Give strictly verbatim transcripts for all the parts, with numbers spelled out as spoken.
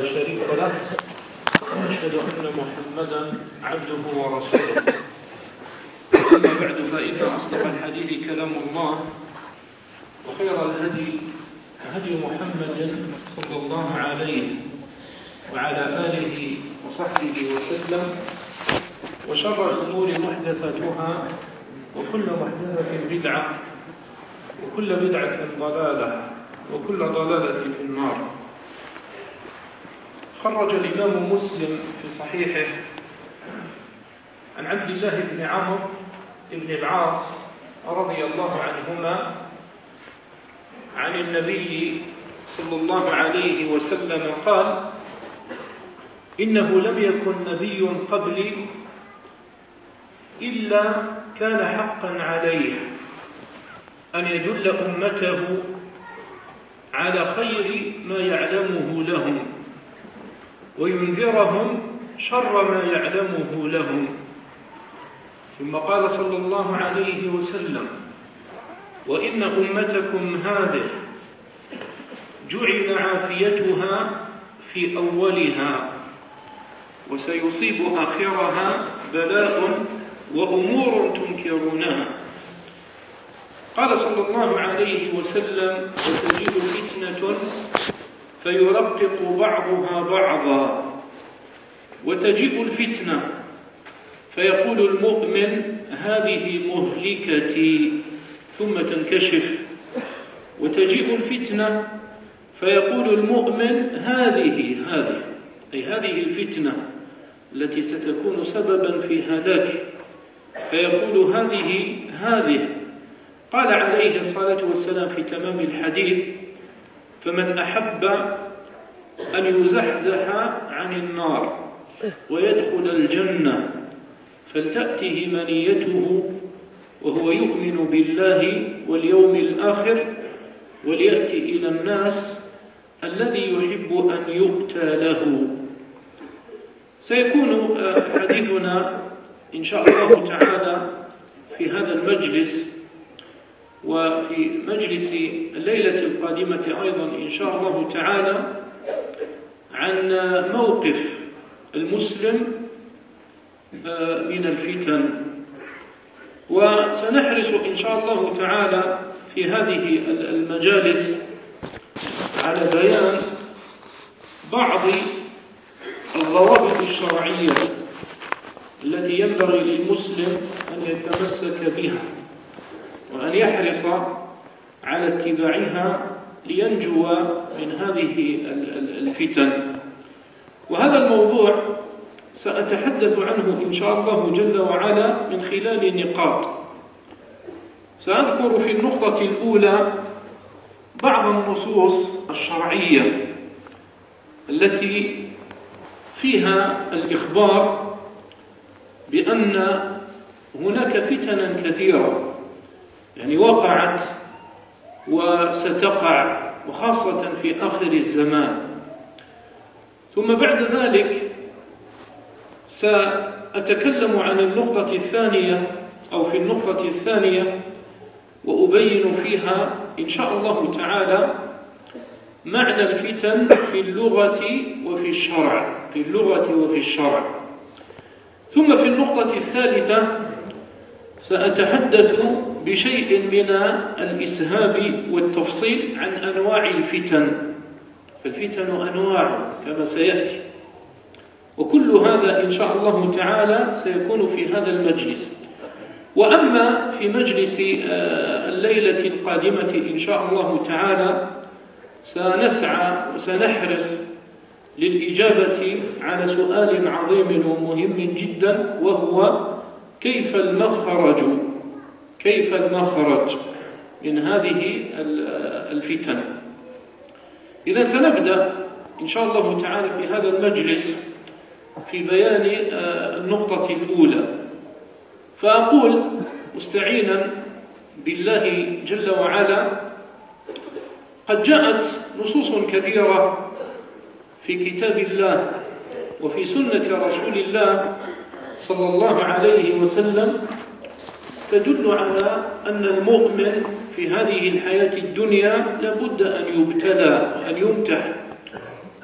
شريك له، وأشهد أن محمدا عبده ورسوله. أما بعد، فإن أصدق الحديث كلام الله، وخير الهدي هدي محمد صلى الله عليه وعلى آله وصحبه وسلم، وشر الأمور محدثاتها، وكل محدثة بدعة، وكل بدعة ضلالة، وكل ضلالة في النار. خرج الإمام مسلم في صحيحه عن عبد الله بن عمرو بن العاص رضي الله عنهما عن النبي صلى الله عليه وسلم قال: إنه لم يكن نبي قبلي إلا كان حقا عليه أن يدل أمته على خير ما يعلمه لهم، وينذرهم شر ما يعلمه لهم. ثم قال صلى الله عليه وسلم: وإن أمتكم هذه جعل عافيتها في أولها، وسيصيب آخرها بلاء وأمور تنكرونها. قال صلى الله عليه وسلم: وتجيء فتنة فيرقق بعضها بعضا، وتجيء الفتنة فيقول المؤمن: هذه مهلكتي، ثم تنكشف. وتجيء الفتنة فيقول المؤمن: هذه هذه أي هذه الفتنة التي ستكون سببا في هلاك، فيقول: هذه هذه. قال عليه الصلاة والسلام في تمام الحديث: فمن أحب أن يزحزح عن النار ويدخل الجنة فلتأته منيته وهو يؤمن بالله واليوم الآخر، وليأتي إلى الناس الذي يحب أن يؤتى له. سيكون حديثنا إن شاء الله تعالى في هذا المجلس وفي مجلس الليلة القادمة أيضا إن شاء الله تعالى عن موقف المسلم من الفتن، وسنحرص إن شاء الله تعالى في هذه المجالس على بيان بعض الضوابط الشرعية التي ينبغي للمسلم أن يتمسك بها وأن يحرص على اتباعها لينجو من هذه الفتن. وهذا الموضوع سأتحدث عنه إن شاء الله جل وعلا من خلال نقاط. سأذكر في النقطة الأولى بعض النصوص الشرعية التي فيها الإخبار بأن هناك فتنا كثيرة يعني وقعت وستقع، وخاصة في آخر الزمان. ثم بعد ذلك سأتكلم عن النقطة الثانية أو في النقطة الثانية، وأبين فيها إن شاء الله تعالى معنى الفتن في اللغة وفي الشرع في اللغة وفي الشرع. ثم في النقطة الثالثة سأتحدث بشيء من الإسهاب والتفصيل عن أنواع الفتن، فالفتن أنواع كما سيأتي، وكل هذا إن شاء الله تعالى سيكون في هذا المجلس. وأما في مجلس الليلة القادمة إن شاء الله تعالى سنسعى وسنحرص للإجابة على سؤال عظيم ومهم جدا، وهو كيف المخرج كيف المخرج من هذه الفتن. إذا سنبدأ إن شاء الله تعالى في هذا المجلس في بيان النقطة الأولى، فأقول مستعينا بالله جل وعلا: قد جاءت نصوص كثيرة في كتاب الله وفي سنة رسول الله صلى الله عليه وسلم تدل على أن المؤمن في هذه الحياة الدنيا لابد أن يبتلى وأن يمتحن،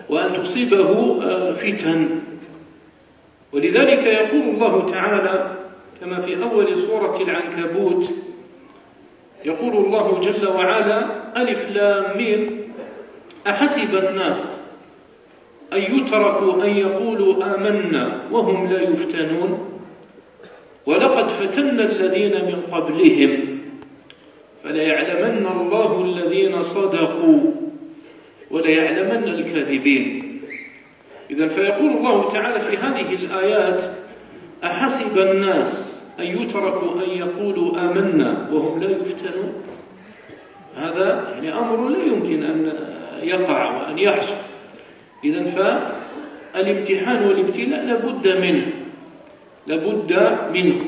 وأن تصيبه فتن. ولذلك يقول الله تعالى كما في أول سورة العنكبوت، يقول الله جل وعلا: ألف لام ميم أحسب الناس أن يتركوا أن يقولوا آمنا وهم لا يفتنون ولقد فتنا الذين من قبلهم فليعلمن الله الذين صدقوا وليعلمن الكاذبين. إذن فيقول الله تعالى في هذه الآيات: أحسب الناس أن يتركوا أن يقولوا آمنا وهم لا يفتنون. هذا يعني أمر لا يمكن أن يقع وأن يحصل. إذن فالامتحان والابتلاء لابد منه لابد منه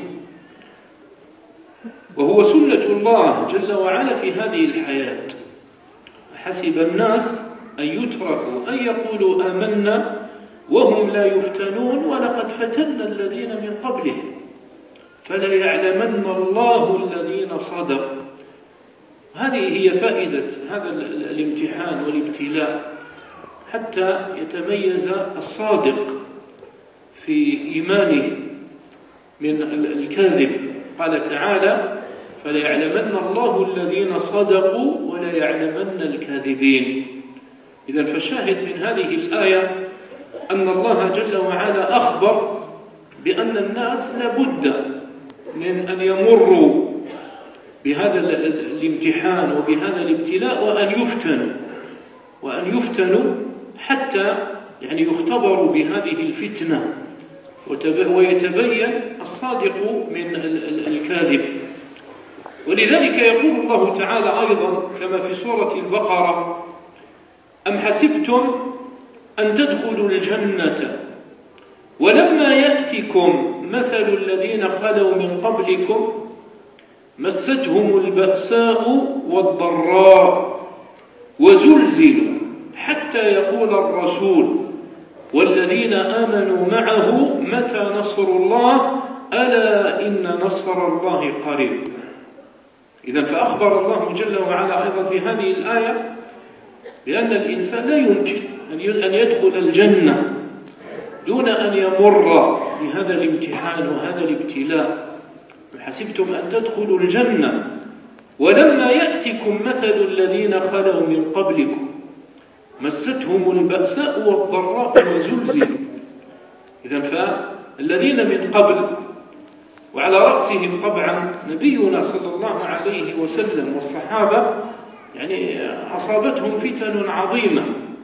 وهو سنة الله جل وعلا في هذه الحياة. حسب الناس أن يتركوا أن يقولوا آمنا وهم لا يفتنون ولقد فتنا الذين من قبلهم فليعلمن الله الذين صدقوا. هذه هي فائدة هذا الامتحان والابتلاء، حتى يتميز الصادق في إيمانه من الكاذب. قال تعالى: فليعلمن الله الذين صدقوا وليعلمن الكاذبين. إذن فالشاهد من هذه الآية أن الله جل وعلا أخبر بأن الناس لابد من أن يمروا بهذا الامتحان وبهذا الابتلاء وأن يفتنوا وأن يفتنوا حتى يعني يختبروا بهذه الفتنة ويتبين الصادق من الكاذب. ولذلك يقول الله تعالى أيضا كما في سورة البقرة: أم حسبتم أن تدخلوا الجنة ولما يأتكم مثل الذين خلوا من قبلكم مستهم البأساء والضراء وزلزلوا حتى يقول الرسول والذين آمنوا معه متى نصر الله ألا إن نصر الله قريب. إذن فأخبر الله جل وعلا أيضا في هذه الآية بأن الإنسان لا يمكن أن يدخل الجنة دون أن يمر بهذا الامتحان وهذا الابتلاء. حسبتم أن تدخلوا الجنة ولما يأتكم مثل الذين خلوا من قبلكم مستهم البأساء والضراء وزلزلوا. إذن فالذين من قبل وعلى رأسهم طبعا نبينا صلى الله عليه وسلم والصحابة يعني أصابتهم فتن عظيمة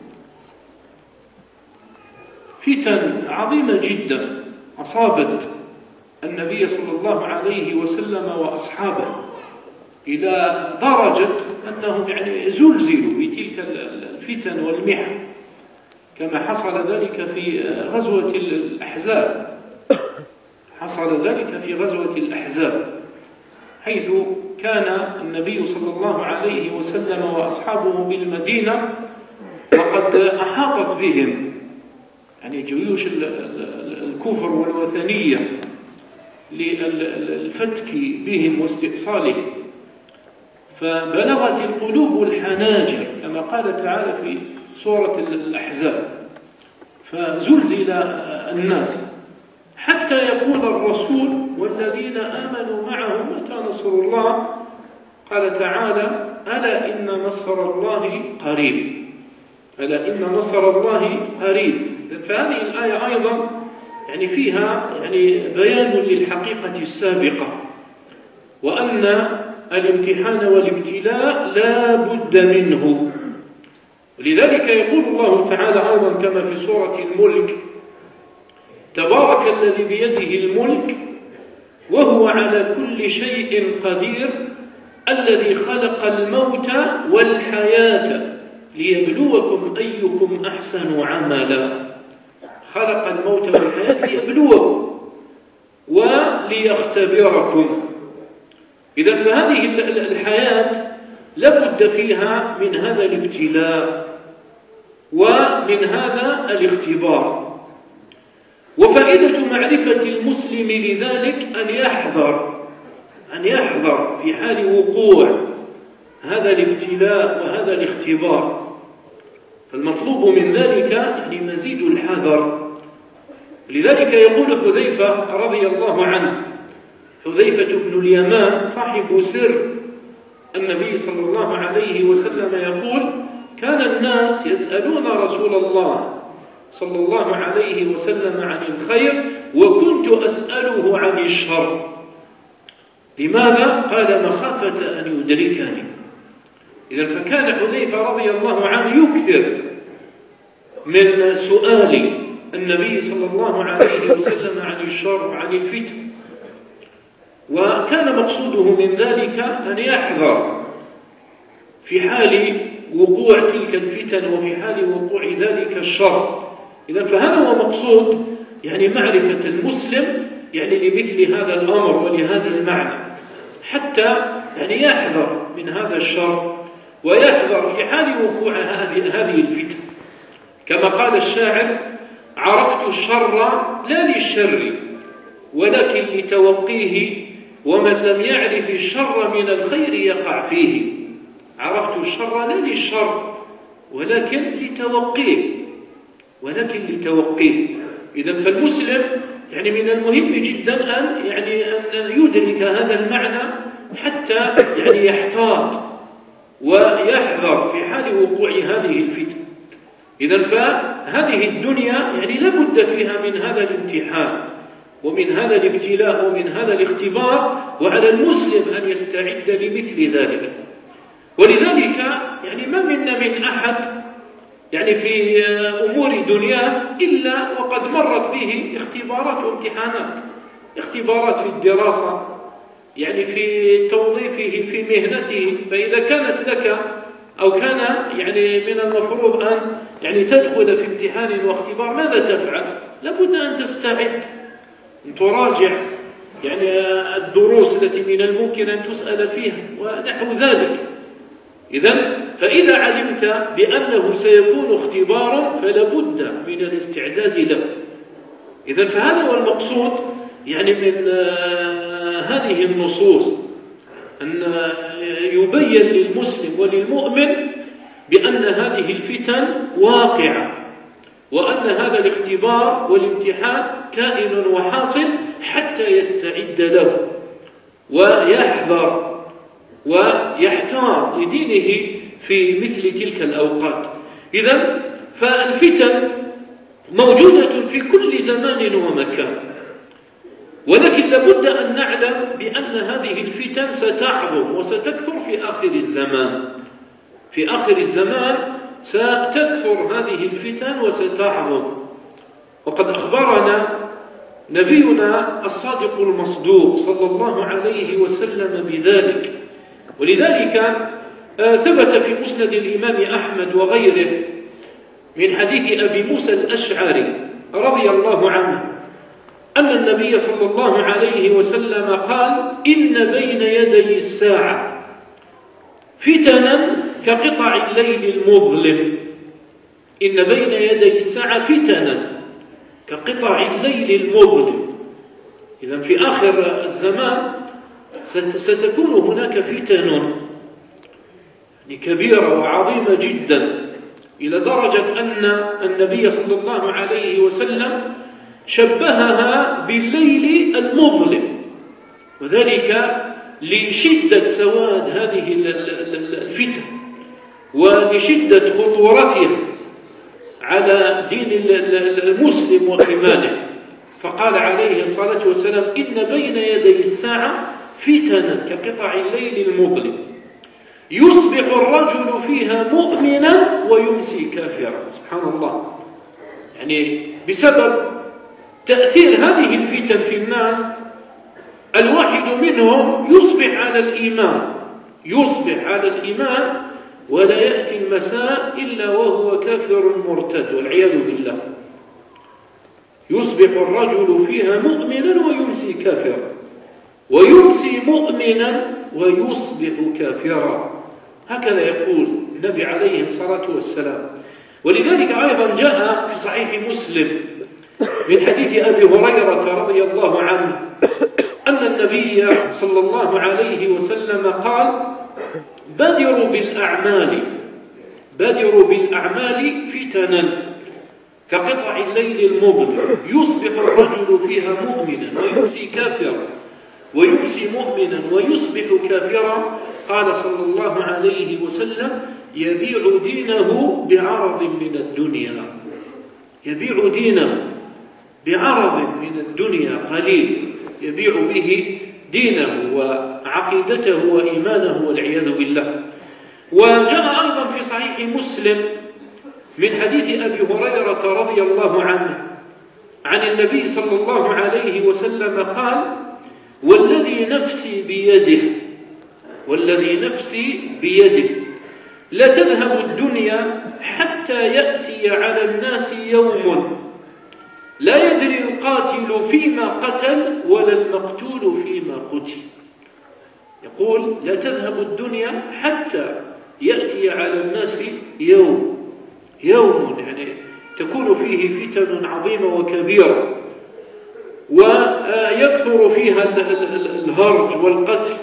فتن عظيمة جدا أصابت النبي صلى الله عليه وسلم وأصحابه إلى درجة أنهم يعني زلزلوا بتلك الفتن والمحن كما حصل ذلك في غزوة الأحزاب حصل ذلك في غزوة الأحزاب حيث كان النبي صلى الله عليه وسلم وأصحابه بالمدينة وقد أحاطت بهم يعني جيوش الكفر والوثنية للفتك بهم واستئصالهم، فبلغت القلوب الحناجر كما قال تعالى في سورة الأحزاب، فزلزل الناس حتى يقول الرسول والذين آمنوا معه متى نصر الله. قال تعالى: ألا إن نصر الله قريب ألا إن نصر الله قريب. فهذه الآية أيضا يعني فيها يعني بيان للحقيقة السابقة وأن الامتحان والابتلاء لا بد منه. ولذلك يقول الله تعالى أيضا كما في سورة الملك: تبارك الذي بيده الملك وهو على كل شيء قدير الذي خلق الموت والحياة ليبلوكم أيكم أحسن عملا. خلق الموت والحياة ليبلوكم وليختبركم. إذا فهذه الحياة لابد فيها من هذا الابتلاء ومن هذا الاختبار. وفائدة معرفة المسلم لذلك أن يحذر أن يحذر في حال وقوع هذا الابتلاء وهذا الاختبار. فالمطلوب من ذلك يعني مزيد الحذر. لذلك يقول حذيفة رضي الله عنه، حذيفة بن اليمان صاحب سر النبي صلى الله عليه وسلم، يقول: كان الناس يسألون رسول الله صلى الله عليه وسلم عن الخير وكنت أسأله عن الشر. لماذا؟ قال: مخافة أن يدركني. إذا فكان حذيفة رضي الله عنه يكثر من سؤال النبي صلى الله عليه وسلم عن الشر وعن الفتن، وكان مقصوده من ذلك أن يحذر في حال وقوع تلك الفتن وفي حال وقوع ذلك الشر. إذا فهذا هو مقصود يعني معرفة المسلم يعني لمثل هذا الأمر ولهذا المعنى، حتى يعني يحذر من هذا الشر ويحذر في حال وقوع هذه الفتن. كما قال الشاعر: عرفت الشر لا للشر ولكن لتوقيه، ومن لم يعرف الشر من الخير يقع فيه. عرفت الشر لا للشر ولكن لتوقيه ولكن لتوقيه. إذا فالمسلم يعني من المهم جدا أن يعني أن يدرك هذا المعنى حتى يعني يحتاط ويحذر في حال وقوع هذه الفتن. إذا فهذه الدنيا يعني لا بد فيها من هذا الامتحان ومن هذا الابتلاء ومن هذا الاختبار، وعلى المسلم أن يستعد لمثل ذلك. ولذلك يعني ما منا من أحد يعني في أمور دنياه إلا وقد مرت به اختبارات وامتحانات، اختبارات في الدراسة، يعني في توظيفه في مهنته. فإذا كانت لك أو كان يعني من المفروض أن يعني تدخل في امتحان واختبار، ماذا تفعل؟ لابد أن تستعد، أن تراجع يعني الدروس التي من الممكن أن تسأل فيها ونحو ذلك. إذن فإذا علمت بأنه سيكون اختبارا فلا بد من الاستعداد له. إذن فهذا هو المقصود يعني من هذه النصوص، أن يبين للمسلم وللمؤمن بأن هذه الفتن واقعة، وأن هذا الاختبار والامتحان كائن وحاصل حتى يستعد له ويحذر ويحتاط لدينه في مثل تلك الأوقات. إذن فالفتن موجودة في كل زمان ومكان، ولكن لابد أن نعلم بأن هذه الفتن ستعظم وستكثر في آخر الزمان. في آخر الزمان ستكثر هذه الفتن وستعظم، وقد أخبرنا نبينا الصادق المصدوق صلى الله عليه وسلم بذلك. ولذلك ثبت في مسند الإمام أحمد وغيره من حديث أبي موسى الأشعري رضي الله عنه أن النبي صلى الله عليه وسلم قال: إن بين يدي الساعة فتنا كقطع الليل المظلم. إن بين يدي الساعة فتنا كقطع الليل المظلم. إذن في آخر الزمان ستكون هناك فتن كبيرة وعظيمة جدا، إلى درجة أن النبي صلى الله عليه وسلم شبهها بالليل المظلم، وذلك لشدة سواد هذه الفتن ولشدة خطورتها على دين المسلم وإيمانه. فقال عليه الصلاة والسلام: إن بين يدي الساعة فتنا كقطع الليل المظلم يصبح الرجل فيها مؤمنا ويمسي كافرا. سبحان الله، يعني بسبب تأثير هذه الفتن في الناس الواحد منهم يصبح على الإيمان يصبح على الإيمان ولا يأتي المساء إلا وهو كافر مرتد والعياذ بالله. يصبح الرجل فيها مؤمنا ويمسي كافرا، ويمسي مؤمنا ويصبح كافرا، هكذا يقول النبي عليه الصلاة والسلام. ولذلك أيضا جاء في صحيح مسلم من حديث أبي هريرة رضي الله عنه أن النبي صلى الله عليه وسلم قال: بادروا بالأعمال بادروا بالأعمال فتنا كقطع الليل المظلم يصبح الرجل فيها مؤمنا ويمسي كافرا ويمسي مؤمنا ويصبح كافرا. قال صلى الله عليه وسلم: يبيع دينه بعرض من الدنيا، يبيع دينه بعرض من الدنيا قليل، يبيع به دينه وعقيدته وإيمانه والعياذ بالله. وجاء أيضا في صحيح مسلم من حديث أبي هريرة رضي الله عنه عن النبي صلى الله عليه وسلم قال: والذي نفسي بيده والذي نفسي بيده لتذهب الدنيا حتى يأتي على الناس يوم لا يدري القاتل فيما قتل ولا المقتول فيما قتل. يقول: لا تذهب الدنيا حتى يأتي على الناس يوم، يوم يعني تكون فيه فتن عظيمة وكبيرة ويكثر فيها الهرج والقتل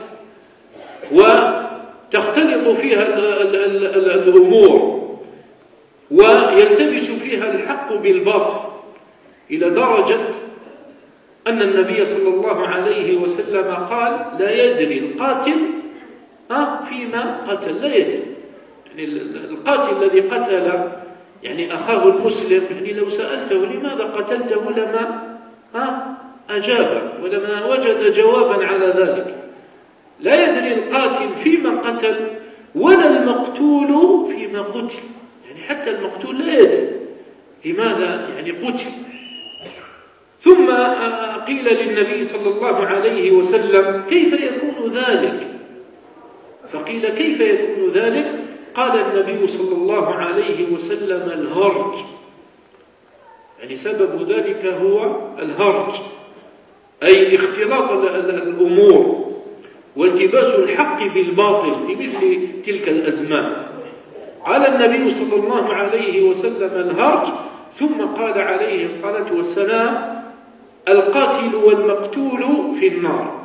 وتختلط فيها الأمور ويلتبس فيها الحق بالباطل، إلى درجة أن النبي صلى الله عليه وسلم قال: لا يدري القاتل فيما قتل، لا يدري. يعني القاتل الذي قتل يعني أخاه المسلم، يعني لو سألته لماذا قتلته لما أجاب ولما وجد جوابا على ذلك. لا يدري القاتل فيما قتل ولا المقتول فيما قتل، يعني حتى المقتول لا يدري لماذا يعني قتل. ثم قيل للنبي صلى الله عليه وسلم: كيف يكون ذلك؟ فقيل: كيف يكون ذلك؟ قال النبي صلى الله عليه وسلم: الهرج، يعني سبب ذلك هو الهرج، أي اختلاط الأمور والتباس الحق بالباطل في مثل تلك الأزمان. قال النبي صلى الله عليه وسلم: الهرج، ثم قال عليه الصلاة والسلام: القاتل والمقتول في النار،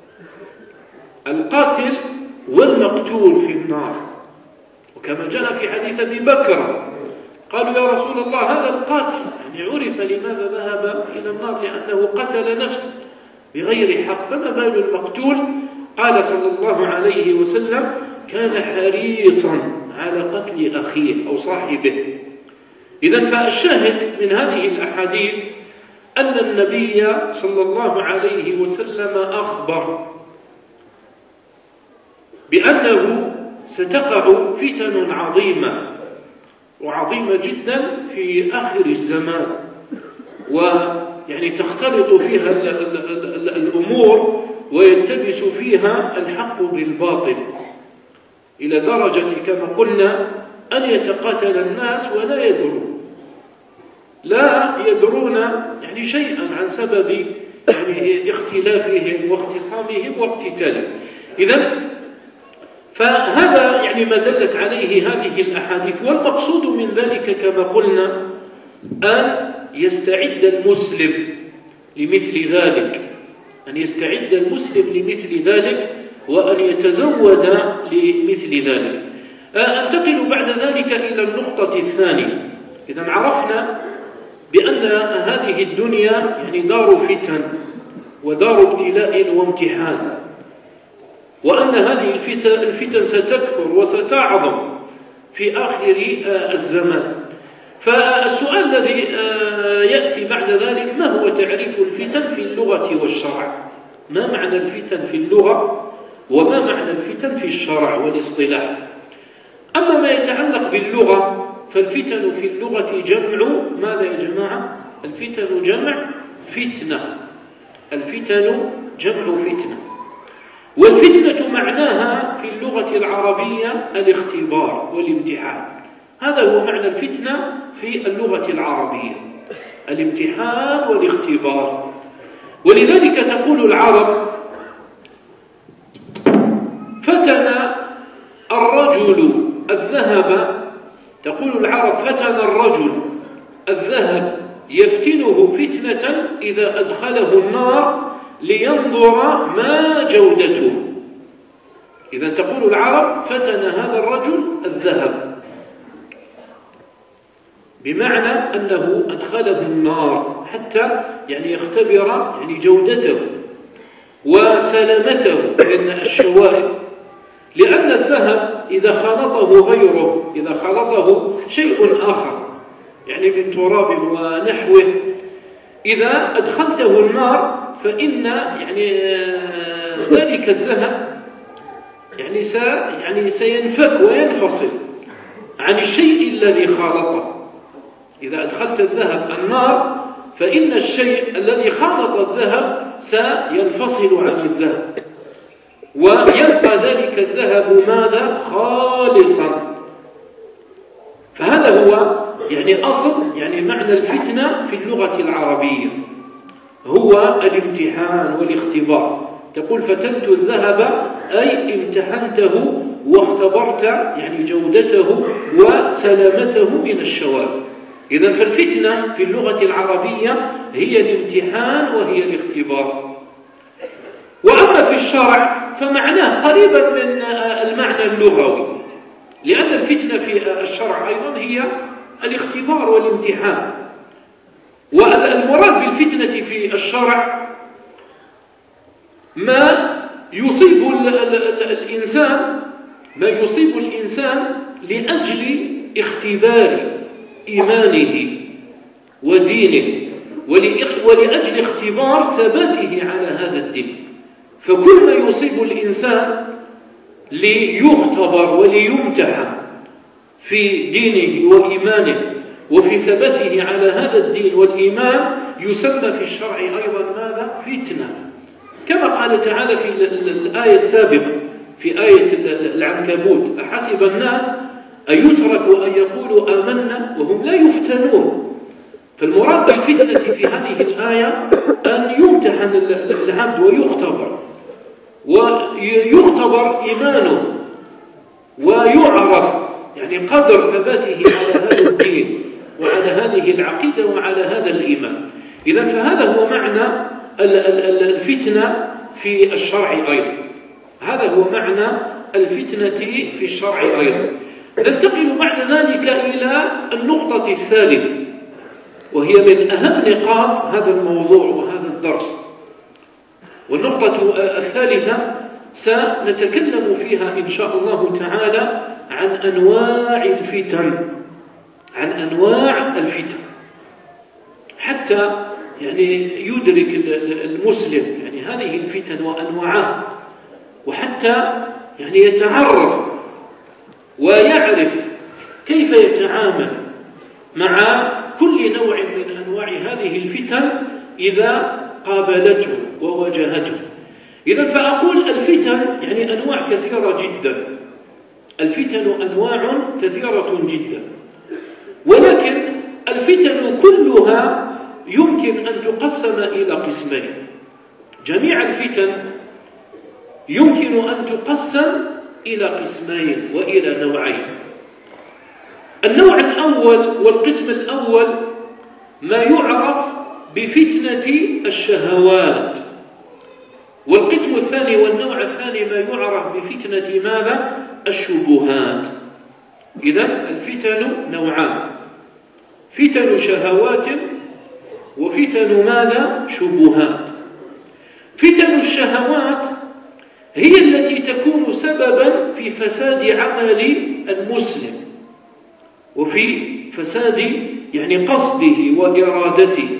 القاتل والمقتول في النار. وكما جاء في حديث أبي بكر قالوا: يا رسول الله هذا القاتل، يعني عرف لماذا ذهب إلى النار، لأنه قتل نفسه بغير حق، فما بال المقتول؟ قال صلى الله عليه وسلم: كان حريصا على قتل أخيه أو صاحبه. إذن فالشاهد من هذه الأحاديث أن النبي صلى الله عليه وسلم أخبر بأنه ستقع فتن عظيمة وعظيمة جدا في آخر الزمان، ويعني تختلط فيها الأمور ويلتبس فيها الحق بالباطل، إلى درجة كما قلنا أن يتقاتل الناس ولا يدرون، لا يدرون يعني شيئا عن سبب يعني اختلافهم واختصامهم واقتتالهم. إذن فهذا يعني ما دلت عليه هذه الأحاديث. والمقصود من ذلك كما قلنا أن يستعد المسلم لمثل ذلك، أن يستعد المسلم لمثل ذلك وأن يتزود لمثل ذلك. أنتقل بعد ذلك إلى النقطة الثانية. إذا عرفنا بأن هذه الدنيا يعني دار فتن ودار ابتلاء وامتحان، وأن هذه الفتن ستكثر وستعظم في آخر الزمان. فالسؤال الذي يأتي بعد ذلك: ما هو تعريف الفتن في اللغة والشرع؟ ما معنى الفتن في اللغة وما معنى الفتن في الشرع والاصطلاح؟ أما ما يتعلق باللغة فالفتن في اللغة جمع ماذا يا جماعة؟ الفتن جمع فتنة، الفتن جمع فتنة. والفتنة معناها في اللغة العربية الاختبار والامتحان، هذا هو معنى الفتنة في اللغة العربية، الامتحان والاختبار. ولذلك تقول العرب: فتن الرجل الذهب، تقول العرب: فتن الرجل الذهب يفتنه فتنة إذا أدخله النار لينظر ما جودته. إذا تقول العرب: فتن هذا الرجل الذهب، بمعنى أنه أدخله النار حتى يعني يختبر يعني جودته وسلامته من الشوائب، لأن الذهب إذا خلطه غيره، إذا خلطه شيء آخر يعني من تراب ونحوه، إذا أدخلته النار فإن يعني ذلك الذهب يعني سي يعني سينفك وينفصل عن الشيء الذي خالطه. إذا أدخلت الذهب النار فإن الشيء الذي خالط الذهب سينفصل عن الذهب، ويبقى ذلك الذهب ماذا؟ خالصا. فهذا هو يعني أصل يعني معنى الفتنة في اللغة العربية، هو الامتحان والاختبار. تقول فتنت الذهب أي امتحنته واختبرت يعني جودته وسلامته من الشوائب. إذن فالفتنة في اللغة العربية هي الامتحان وهي الاختبار. وأما في الشرع فمعناه قريبا من المعنى اللغوي، لأن الفتنة في الشرع أيضا هي الاختبار والامتحان. والمراد بالفتنة في الشرع ما يصيب الإنسان ما يصيب الإنسان لأجل اختبار إيمانه ودينه ولأجل اختبار ثباته على هذا الدين. فكل ما يصيب الإنسان ليختبر وليمتحن في دينه وإيمانه وفي ثباته على هذا الدين والإيمان يسمى في الشرع أيضا ماذا؟ فتنة، كما قال تعالى في الآية السابقة في آية العنكبوت: أحسب الناس أن يتركوا أن يقولوا آمنا وهم لا يفتنون. فالمراد بالفتنة في هذه الآية أن يمتحن العبد ويختبر ويختبر إيمانه ويعرف يعني قدر ثباته على هذا الدين وعلى هذه العقيدة وعلى هذا الإيمان. إذن فهذا هو معنى الفتنة في الشرع أيضا، هذا هو معنى الفتنة في الشرع أيضا. ننتقل بعد ذلك إلى النقطة الثالثة، وهي من أهم نقاط هذا الموضوع وهذا الدرس. والنقطة الثالثة سنتكلم فيها إن شاء الله تعالى عن أنواع الفتن، عن أنواع الفتن حتى يعني يدرك المسلم يعني هذه الفتن وأنواعها، وحتى يعني يتعرف ويعرف كيف يتعامل مع كل نوع من أنواع هذه الفتن إذا قابلته وواجهته. إذن فأقول الفتن يعني أنواع كثيرة جدا، الفتن أنواع كثيرة جدا، ولكن الفتن كلها يمكن أن تقسم إلى قسمين. جميع الفتن يمكن أن تقسم إلى قسمين وإلى نوعين. النوع الأول والقسم الأول ما يعرف بفتنة الشهوات، والقسم الثاني والنوع الثاني ما يعرف بفتنة ماذا؟ الشبهات. إذن الفتن نوعان: فتن شهوات وفتن ماذا؟ شبهات. فتن الشهوات هي التي تكون سببا في فساد عمل المسلم وفي فساد يعني قصده وإرادته،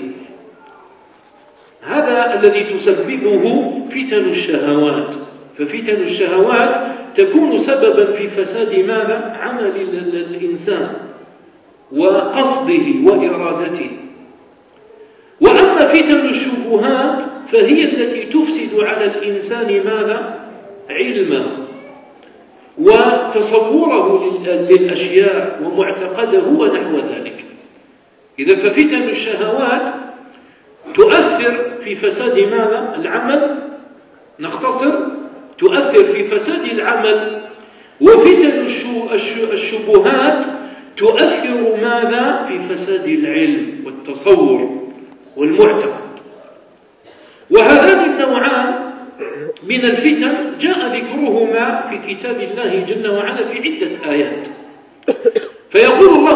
هذا الذي تسببه فتن الشهوات. ففتن الشهوات تكون سببا في فساد ماذا؟ عمل الإنسان وقصده وإرادته. وأما فتن الشبهات فهي التي تفسد على الإنسان ماذا؟ علمه وتصوره للأشياء ومعتقده ونحو ذلك. إذا ففتن الشهوات تؤثر في فساد ماذا؟ العمل، نختصر تؤثر في فساد العمل. وفتن الشبهات تؤثر ماذا؟ في فساد العلم والتصور والمعتقد. وهذان النوعان من الفتن جاء ذكرهما في كتاب الله جل وعلا في عدة آيات. فيقول الله جل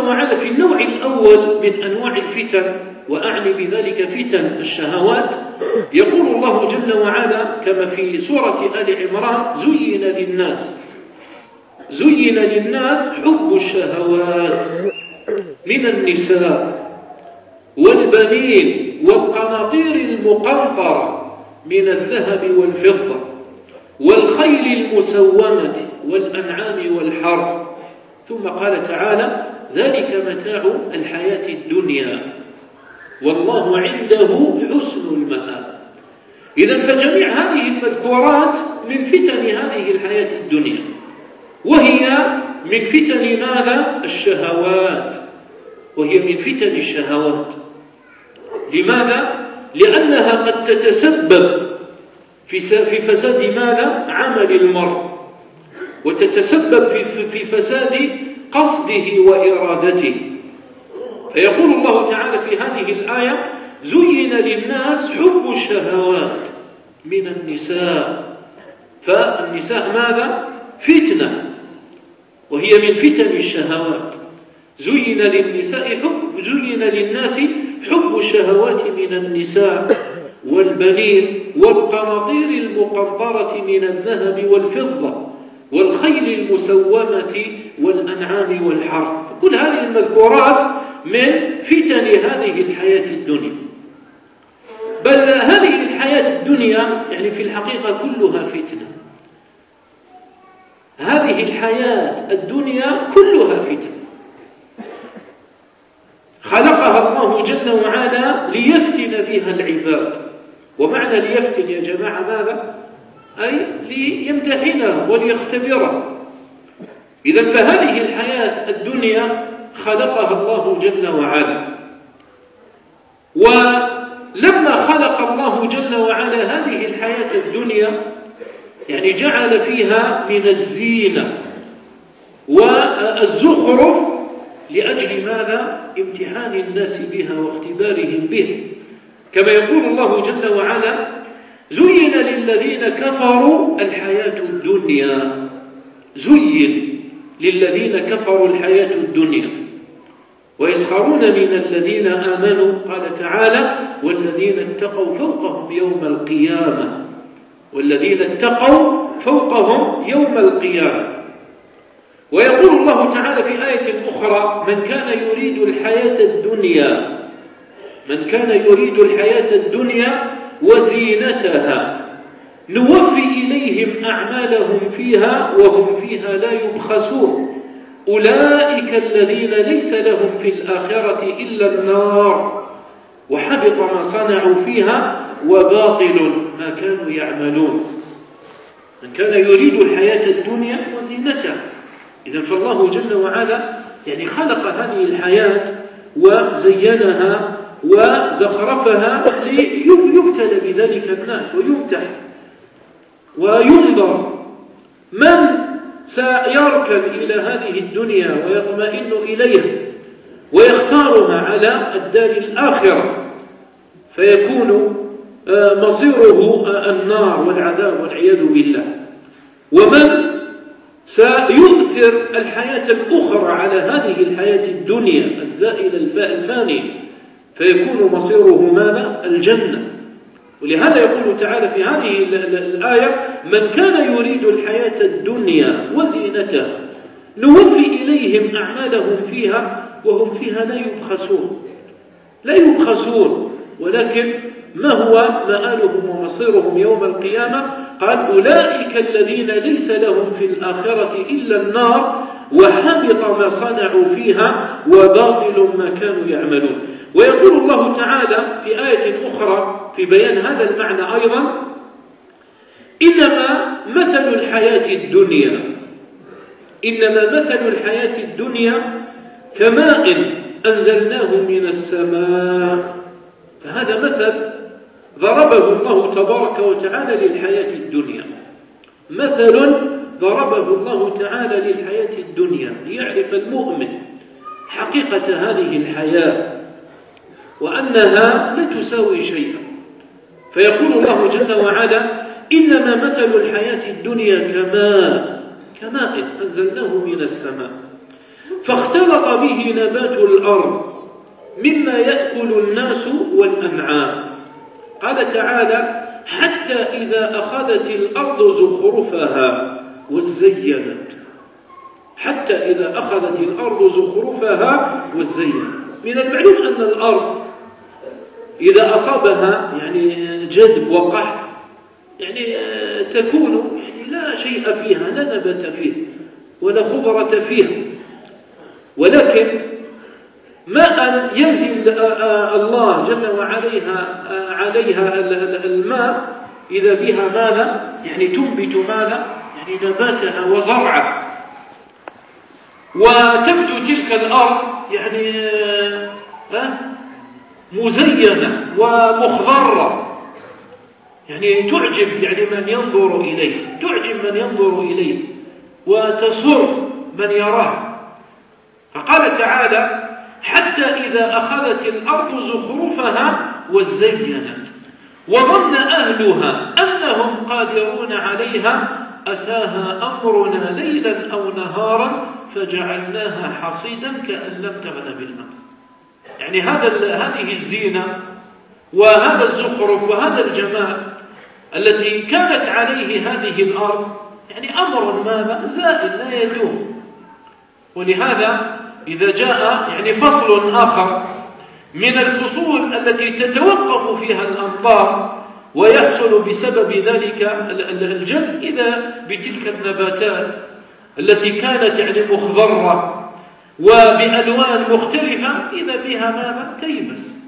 وعلا في النوع الأول من أنواع الفتن، وأعني بذلك فتن الشهوات، يقول الله جل وعلا كما في سورة آل عمران: زين للناس زين للناس حب الشهوات من النساء والبنين والقناطير المقنطرة من الذهب والفضة والخيل المسومة والأنعام والحرث. ثم قال تعالى: ذلك متاع الحياة الدنيا والله عنده حسن المآب. إذن فجميع هذه المذكورات من فتن هذه الحياة الدنيا، وهي من فتن ماذا؟ الشهوات، وهي من فتن الشهوات. لماذا؟ لأنها قد تتسبب في فساد ماذا؟ عمل المرء، وتتسبب في فساد قصده وإرادته. فيقول الله تعالى في هذه الآية: زين للناس حب الشهوات من النساء. فالنساء ماذا؟ فتنة، وهي من فتن الشهوات. زين للنساء حب زين للناس حب الشهوات من النساء والبنين والقناطير المقنطرة من الذهب والفضة والخيل المسومة والأنعام والحرث. كل هذه المذكورات من فتن هذه الحياة الدنيا. بل هذه الحياة الدنيا يعني في الحقيقة كلها فتنة. هذه الحياة الدنيا كلها فتنة، خلقها الله جل وعلا ليفتن بها العباد. ومعنى ليفتن يا جماعة ماذا؟ أي ليمتحنها وليختبرها. إذن فهذه الحياة الدنيا خلقها الله جل وعلا، ولما خلق الله جل وعلا هذه الحياة الدنيا يعني جعل فيها من الزينة والزخرف لأجل ماذا؟ امتحان الناس بها واختبارهم به. كما يقول الله جل وعلا: زين للذين كفروا الحياة الدنيا. زين للذين كفروا الحياة الدنيا ويسخرون من الذين آمنوا. قال تعالى: والذين اتقوا فوقهم يوم القيامة والذين اتقوا فوقهم يوم القيامة. ويقول الله تعالى في آية أخرى: من كان يريد الحياة الدنيا من كان يريد الحياة الدنيا وزينتها نوفي إليهم أعمالهم فيها وهم فيها لا يبخسون أولئك الذين ليس لهم في الآخرة إلا النار وحبط ما صنعوا فيها وباطل ما كانوا يعملون. من كان يريد الحياة الدنيا وزينتها. إذن فالله جل وعلا يعني خلق هذه الحياة وزينها وزخرفها ليبتلى بذلك الناس ويمتحن وينظر من سيركب إلى هذه الدنيا ويطمئن إليها ويختارها على الدار الآخرة فيكون مصيره النار والعذاب والعياذ بالله، ومن سيؤثر الحياة الأخرى على هذه الحياة الدنيا الزائلة الفانية فيكون مصيره ماذا؟ الجنة. ولهذا يقول تعالى في هذه الآية: من كان يريد الحياة الدنيا وزينتها نوفي إليهم أعمالهم فيها وهم فيها لا يبخسون. لا يبخسون، ولكن ما هو مآلهم ومصيرهم يوم القيامة؟ قال: أولئك الذين ليس لهم في الآخرة إلا النار وحبط ما صنعوا فيها وباطل ما كانوا يعملون. ويقول الله تعالى في آية أخرى في بيان هذا المعنى أيضا: إنما مثل الحياة الدنيا إنما مثل الحياة الدنيا كماء أنزلناه من السماء. فهذا مثل ضربه الله تبارك وتعالى للحياة الدنيا، مثل ضربه الله تعالى للحياة الدنيا ليعرف المؤمن حقيقة هذه الحياة وأنها لا تساوي شيئا. فيقول الله جل وعلا: إنما مثل الحياة الدنيا كماء كماء أنزلناه من السماء فاختلط به نبات الأرض مما يأكل الناس والأنعام. قال تعالى: حتى إذا أخذت الأرض زخرفها وزينت. حتى إذا أخذت الأرض زخرفها وزينت. من المعلوم أن الأرض إذا أصابها يعني جدب وقحط يعني تكون يعني لا شيء فيها، لا نبات فيها ولا خضرة فيها، ولكن ما أن ينزل الله جل وعليها عليها الماء إذا بها ماذا يعني تنبت ماذا يعني نباتها وزرعها، وتبدو تلك الأرض يعني مزينة ومخضرة، يعني تعجب يعني من ينظر إليه، تعجب من ينظر إليه وتسر من يراه. فقال تعالى: حتى إذا أخذت الأرض زخرفها وزينت وظن أهلها أنهم قادرون عليها أتاها أمرنا ليلا أو نهارا فجعلناها حصيدا كأن لم تغن بالأمس. يعني هذا هذه الزينة وهذا الزخرف وهذا الجمال التي كانت عليه هذه الأرض يعني أمر ماذا زائل لا يدوم. ولهذا إذا جاء يعني فصل آخر من الفصول التي تتوقف فيها الأمطار ويحصل بسبب ذلك الجد إذا بتلك النباتات التي كانت يعني مخضرة وبألوان مختلفة إذا بها ماذا تيبس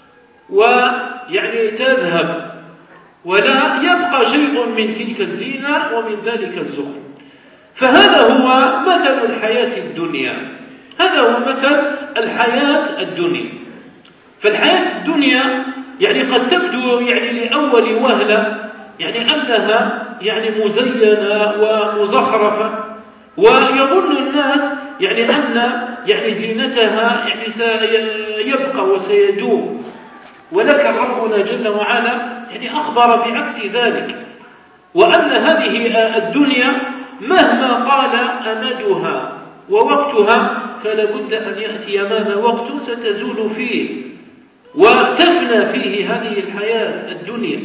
ويعني تذهب ولا يبقى شيء من تلك الزينة ومن ذلك الزخرف. فهذا هو مثل الحياة الدنيا، هذا هو مثل الحياة الدنيا. فالحياة الدنيا يعني قد تبدو يعني لأول وهلة يعني أنها يعني مزينة ومزخرفة، ويظن الناس يعني أن يعني زينتها يعني سيبقى وسيدوم، ولكن ربنا جل وعلا يعني أخبر بعكس ذلك، وأن هذه الدنيا مهما طال أمدها ووقتها فلا بد أن يأتي ماذا وقت ستزول فيه وتفنى فيه هذه الحياة الدنيا،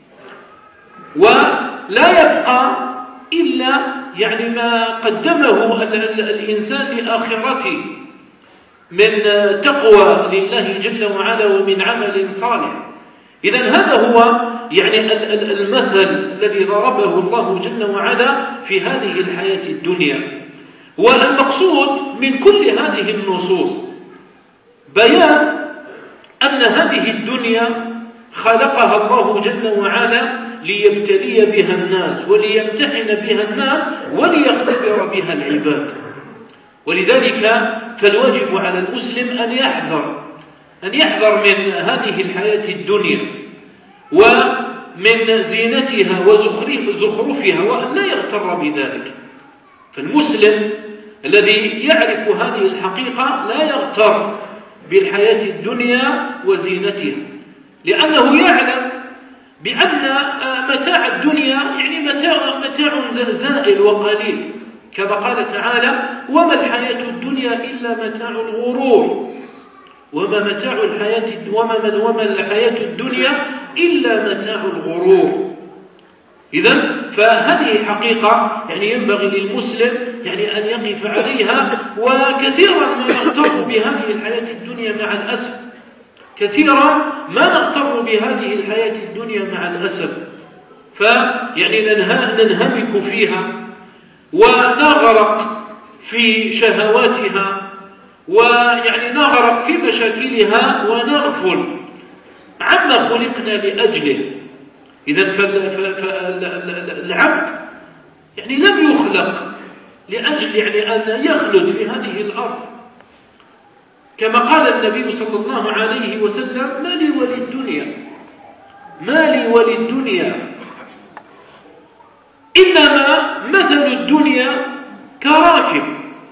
ولا يبقى إلا يعني ما قدمه الإنسان لآخرته من تقوى لله جل وعلا ومن عمل صالح. إذن هذا هو يعني المثل الذي ضربه الله جل وعلا في هذه الحياة الدنيا. والمقصود من كل هذه النصوص بيان أن هذه الدنيا خلقها الله جل وعلا ليبتلي بها الناس وليمتحن بها الناس وليختبر بها العباد. ولذلك فالواجب على المسلم أن يحذر أن يحذر من هذه الحياة الدنيا ومن زينتها وزخرفها وأن لا يغتر بذلك. فالمسلم الذي يعرف هذه الحقيقة لا يغتر بالحياة الدنيا وزينتها، لأنه يعلم بأن متاع الدنيا يعني متاع, متاع زائل وقليل، كما قال تعالى: وما الحياة الدنيا إلا متاع الغرور، وما متاع الحياة وما, وما الحياة الدنيا إلا متاع الغرور. إذن فهذه حقيقة يعني ينبغي للمسلم يعني أن يقف عليها. وكثيرا ما نغتر بهذه الحياة الدنيا مع الأسف، كثيرا ما نغتر بهذه الحياة الدنيا مع الأسف، فيعني ننهمك فيها ونغرق في شهواتها ويعني نغرق في مشاكلها ونغفل عما خلقنا لأجله. إذن فالعبد يعني لم يخلق لأجل يعني أن يخلد في هذه الأرض، كما قال النبي صلى الله عليه وسلم: ما لي وللدنيا ما لي وللدنيا إنما مثل الدنيا كراكب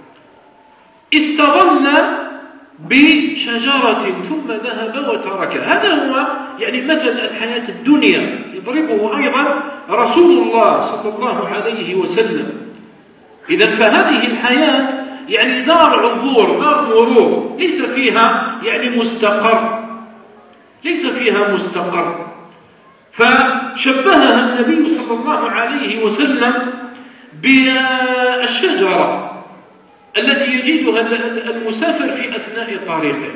استظل بشجرة ثم ذهب وتركها. هذا هو يعني مثل الحياة الدنيا يضربه أيضا رسول الله صلى الله عليه وسلم. إذن فهذه الحياة يعني دار عبور، دار مرور، ليس فيها يعني مستقر، ليس فيها مستقر. فشبهها النبي صلى الله عليه وسلم بالشجرة التي يجدها المسافر في أثناء طريقه،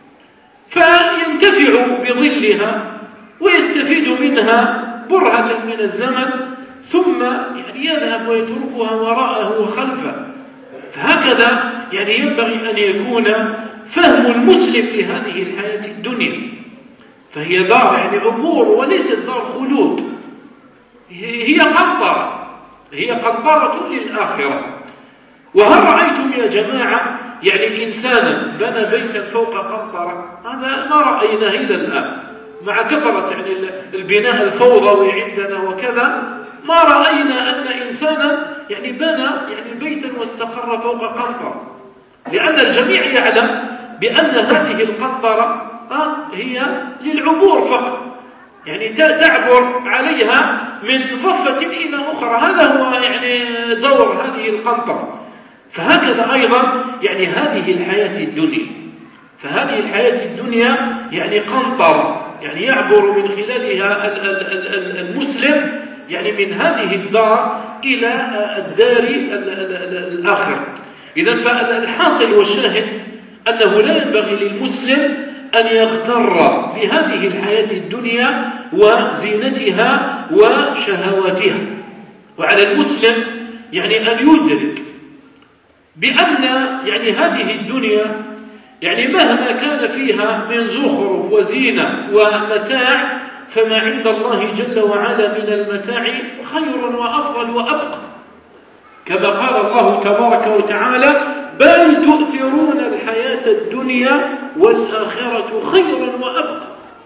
فينتفع بظلها ويستفيد منها برهة من الزمن، ثم يعني يذهب ويتركها وراءه وخلفه. فهكذا يعني ينبغي أن يكون فهم المسلم لهذه الحياة الدنيا، فهي دار يعني عبور وليست دار خلود، هي قنطرة، هي قنطرة للآخرة. وهل رأيتم يا جماعة يعني إنسانا بنى بيتا فوق قنطرة؟ هذا ما رأينا إلى الآن، مع كثرة يعني البناء الفوضوي عندنا وكذا، ما رأينا أن إنسانا يعني بنى يعني بيتا واستقر فوق قنطرة، لأن الجميع يعلم بأن هذه القنطرة هي للعبور فقط، يعني تعبر عليها من ضفة إلى أخرى، هذا هو يعني دور هذه القنطرة. فهكذا أيضا يعني هذه الحياة الدنيا، فهذه الحياة الدنيا يعني قنطرة، يعني يعبر من خلالها المسلم يعني من هذه الدار إلى الدار الآخرة. إذن فالحاصل والشاهد أنه لا ينبغي للمسلم أن يغتر بهذه الحياة الدنيا وزينتها وشهواتها، وعلى المسلم يعني أن يدرك بأن يعني هذه الدنيا يعني مهما كان فيها من زخرف وزينة ومتاع، فما عند الله جل وعلا من المتاع خير وأفضل وأبقى، كما قال الله تبارك وتعالى: بل تؤثرون الحياة الدنيا والآخرة خير وأبقى.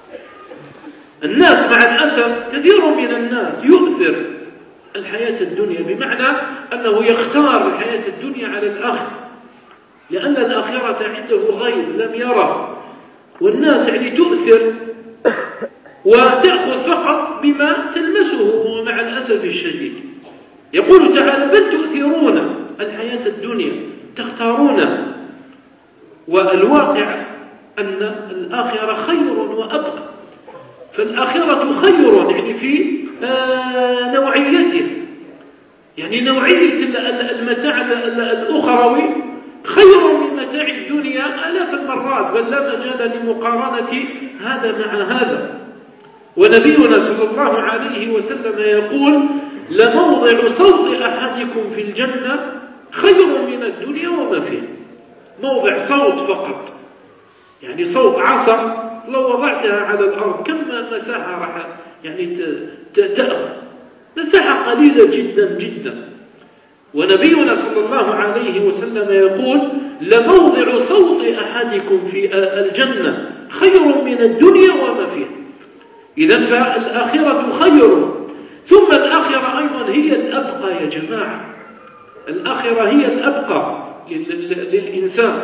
الناس مع الأسف كثير من الناس يؤثر الحياة الدنيا، بمعنى أنه يختار الحياة الدنيا على الآخرة، لأن الآخرة عنده غيب لم يره، والناس يعني تؤثر وتأخذ فقط بما تلمسه مع الأسف الشديد. يقول تعالى: بل تؤثرون الحياة الدنيا، تختارون، والواقع أن الآخرة خير وأبقى. فالآخرة خير يعني في آه نوعيته، يعني نوعية المتاع الأخروي خير من متاع الدنيا آلاف المرات، بل لا مجال لمقارنة هذا مع هذا. ونبينا صلى الله عليه وسلم يقول: لموضع صوت أحدكم في الجنة خير من الدنيا وما فيها. موضع صوت فقط، يعني صوت عصا لو وضعتها على الأرض كم مساحة راح يعني تأخذ؟ مساحة قليلة جدا جدا. ونبينا صلى الله عليه وسلم يقول: لموضع صوت أحدكم في الجنة خير من الدنيا وما فيها. إذن فالآخرة خير، ثم الآخرة أيضا هي الأبقى يا جماعة، الآخرة هي الأبقى للإنسان.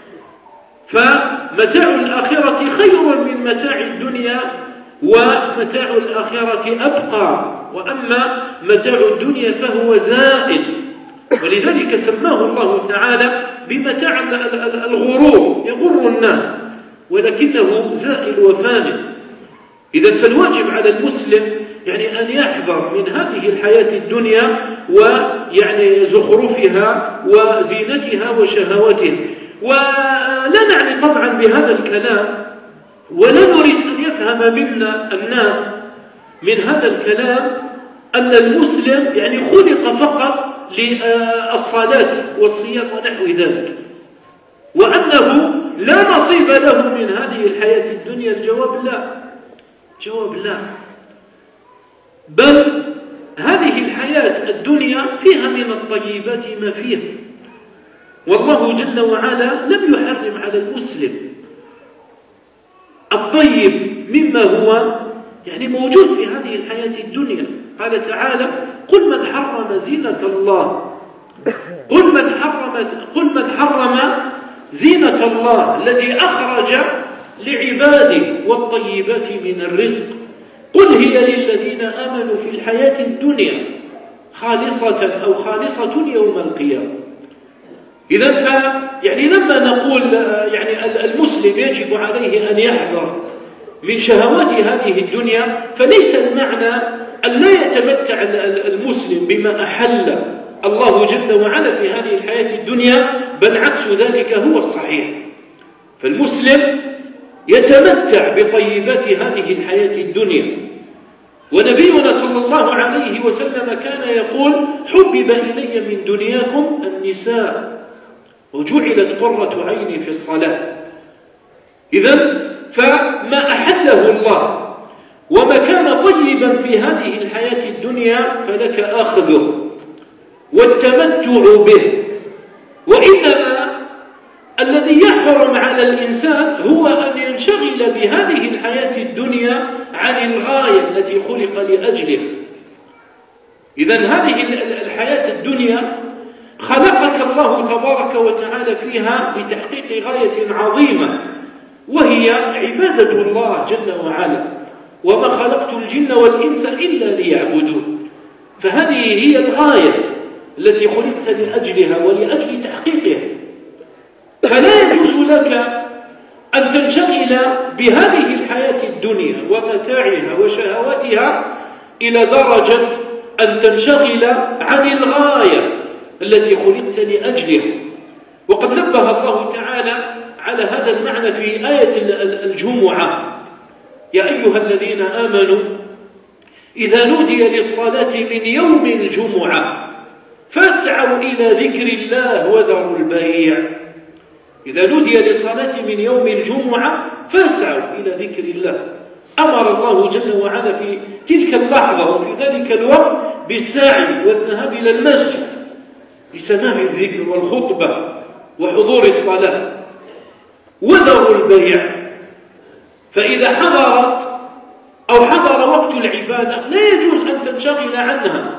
فمتاع الآخرة خير من متاع الدنيا، ومتاع الآخرة أبقى، وأما متاع الدنيا فهو زائل، ولذلك سماه الله تعالى بمتاع الغرور، يغر الناس ولكنه زائل وفانٍ. إذا فالواجب على المسلم يعني أن يحذر من هذه الحياة الدنيا ويعني زخرفها وزينتها وشهواتها. ولا نعني طبعا بهذا الكلام، ولا نريد أن يفهم منا الناس من هذا الكلام أن المسلم يعني خلق فقط للصلاة والصيام ونحو ذلك، وأنه لا نصيب له من هذه الحياة الدنيا. الجواب لا، جواب لا، بل هذه الحياة الدنيا فيها من الطيبات ما فيها، والله جل وعلا لم يحرم على المسلم الطيب مما هو يعني موجود في هذه الحياة الدنيا. قال تعالى: قل من حرم زينة الله قل من حرم قل من حرم زينة الله التي أخرج لعباده والطيبات من الرزق، قل هي للذين آمنوا في الحياة الدنيا خالصة أو خالصة يوم القيامة. إذا ف يعني لما نقول يعني المسلم يجب عليه أن يحذر من شهوات هذه الدنيا، فليس المعنى أن لا يتمتع المسلم بما أحل الله جل وعلا في هذه الحياة الدنيا، بل عكس ذلك هو الصحيح. فالمسلم يتمتع بطيبات هذه الحياة الدنيا، ونبينا صلى الله عليه وسلم كان يقول: حبب إلي من دنياكم النساء وجعلت قرة عيني في الصلاة. إذن فما أحله الله وما كان طيبا في هذه الحياة الدنيا فلك أخذه والتمتع به، وإنما الذي يحرم على الإنسان هو أن ينشغل بهذه الحياة الدنيا عن الغاية التي خلق لأجله. إذن هذه الحياة الدنيا خلقك الله تبارك وتعالى فيها لتحقيق غاية عظيمة، وهي عبادة الله جل وعلا: وما خلقت الجن والإنس إلا ليعبدون. فهذه هي الغاية التي خلقت لأجلها ولأجل تحقيقها. فلا يجوز لك أن تنشغل بهذه الحياة الدنيا ومتاعها وشهواتها إلى درجة أن تنشغل عن الغاية التي خلقت لأجلها. وقد نبه الله تعالى على هذا المعنى في آية الجمعة: يا أيها الذين آمنوا إذا نودي للصلاة من يوم الجمعة فاسعوا إلى ذكر الله وذروا البيع. إذا نودي للصلاة من يوم الجمعة فاسعوا إلى ذكر الله. أمر الله جل وعلا في تلك اللحظة وفي ذلك الوقت بالسعي والذهاب إلى المسجد لسماع الذكر والخطبة وحضور الصلاة. وذروا البيع، فإذا حضرت أو حضر وقت العبادة لا يجوز أن تنشغل عنها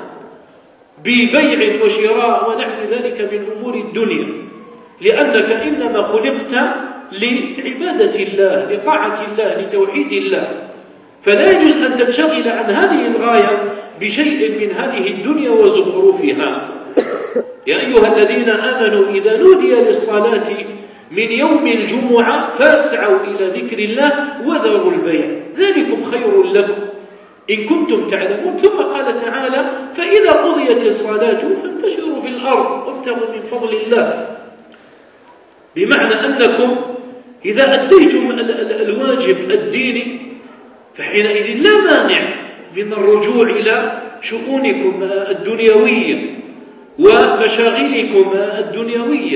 ببيع وشراء ونحو ذلك من أمور الدنيا، لأنك إنما خلقت لعبادة الله، لطاعة الله، لتوحيد الله. فلا يجوز أن تنشغل عن هذه الغاية بشيء من هذه الدنيا وزخرفها. يا أيها الذين آمنوا إذا نودي للصلاة من يوم الجمعة فاسعوا إلى ذكر الله وذروا البيع ذلكم خير لكم إن كنتم تعلمون. ثم قال تعالى: فإذا قضيت الصلاة فانتشروا في الأرض وابتغوا من فضل الله. بمعنى أنكم إذا أديتم الواجب الديني فحينئذ لا مانع من الرجوع إلى شؤونكم الدنيوية ومشاغلكم الدنيوية.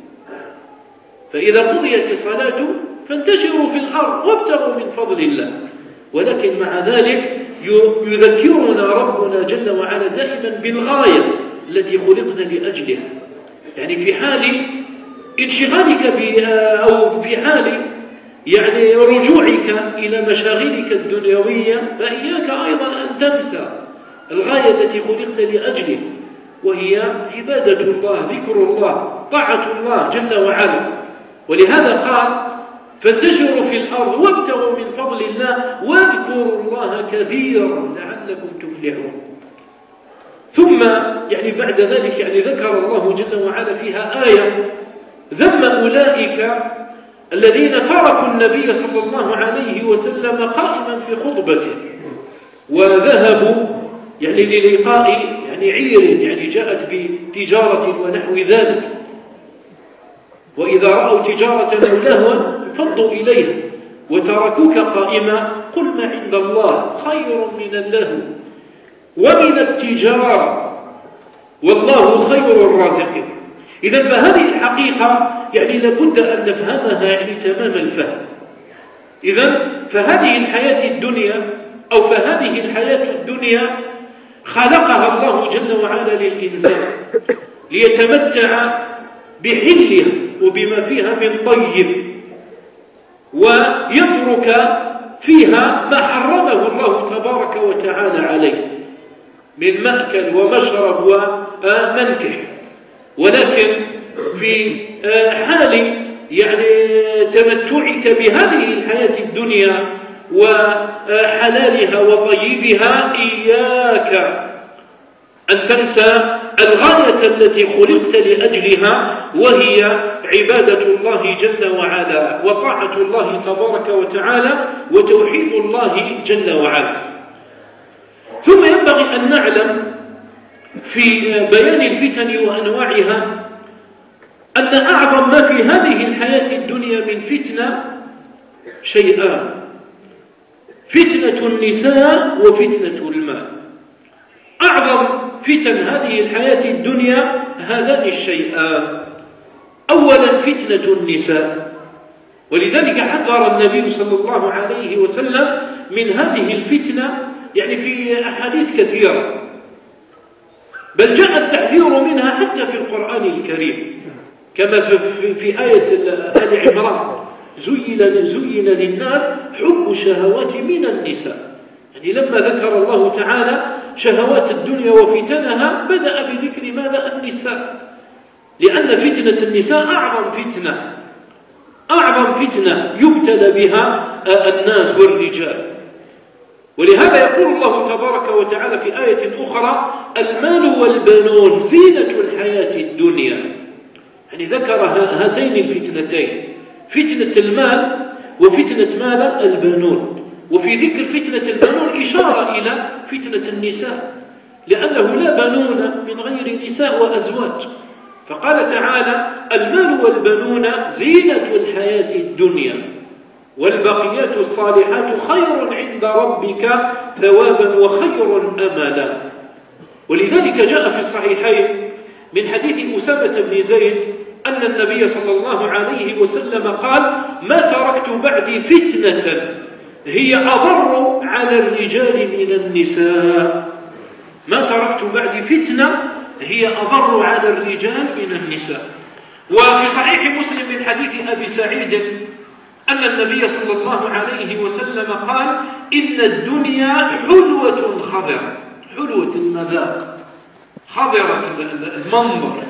فإذا قضيت الصلاة فانتشروا في الأرض وابتغوا من فضل الله. ولكن مع ذلك يذكرنا ربنا جل وعلا دائما بالغاية التي خلقنا لأجلها. يعني في حال انشغالك أو في حال يعني رجوعك إلى مشاغلك الدنيوية فإياك أيضا أن تنسى الغاية التي خلقت لأجله، وهي عبادة الله، ذكر الله، طاعة الله جل وعلا. ولهذا قال: فانتشروا في الأرض وابتغوا من فضل الله واذكروا الله كثيرا لعلكم تفلحون. ثم يعني بعد ذلك يعني ذكر الله جل وعلا فيها آية ذم أولئك الذين تركوا النبي صلى الله عليه وسلم قائما في خطبته وذهبوا يعني للقاء يعني عير يعني جاءت بتجارة ونحو ذلك، وإذا رأوا تجارة أو لهوا انفضوا إليها وتركوك قائما. قل ما عند الله خير من اللهو ومن التجارة والله خير الرازقين. إذا فهذه الحقيقة يعني لابد أن نفهمها يعني تمام الفهم. إذا فهذه الحياة الدنيا أو فهذه الحياة الدنيا خلقها الله جل وعلا للإنسان ليتمتع بحلها وبما فيها من طيب، ويترك فيها ما حرمه الله تبارك وتعالى عليه من مأكل ومشرب ومنكح. ولكن في حال يعني تمتعك بهذه الحياة الدنيا وحلالها وطيبها إياك أن تنسى الغاية التي خلقت لأجلها، وهي عبادة الله جل وعلا وطاعة الله تبارك وتعالى وتوحيد الله جل وعلا. ثم ينبغي أن نعلم في بيان الفتن وأنواعها أن أعظم ما في هذه الحياة الدنيا من فتنة شيئان: فتنة النساء وفتنة المال. أعظم فتن هذه الحياة الدنيا هذان الشيئان. أولا فتنة النساء، ولذلك حذر النبي صلى الله عليه وسلم من هذه الفتنة يعني في أحاديث كثيرة، بل جاء التحذير منها حتى في القرآن الكريم، كما في آية آل عمران: زين زين للناس حب الشهوات من النساء. يعني لما ذكر الله تعالى شهوات الدنيا وفتنها بدأ بذكر ماذا؟ النساء، لأن فتنة النساء أعظم فتنة أعظم فتنة يبتلى بها الناس والرجال. ولهذا يقول الله تبارك وتعالى في آية أخرى: المال والبنون زينة الحياة الدنيا. يعني ذكر هاتين الفتنتين، فتنة المال وفتنة ماذا؟ البنون. وفي ذكر فتنة البنون إشارة إلى فتنة النساء، لأنه لا بنون من غير نساء وأزواج. فقال تعالى: المال والبنون زينة الحياة الدنيا والبقيات الصالحات خير عند ربك ثوابا وخير أملا. ولذلك جاء في الصحيحين من حديث أسامة بن زيد أن النبي صلى الله عليه وسلم قال: ما تركت بعدي فتنة هي أضر على الرجال من النساء. ما تركت بعدي فتنة هي أضر على الرجال من النساء. وفي صحيح مسلم من حديث أبي سعيد أن النبي صلى الله عليه وسلم قال: إن الدنيا حلوة خضرة، حلوة المذاق، خضرة المنظر،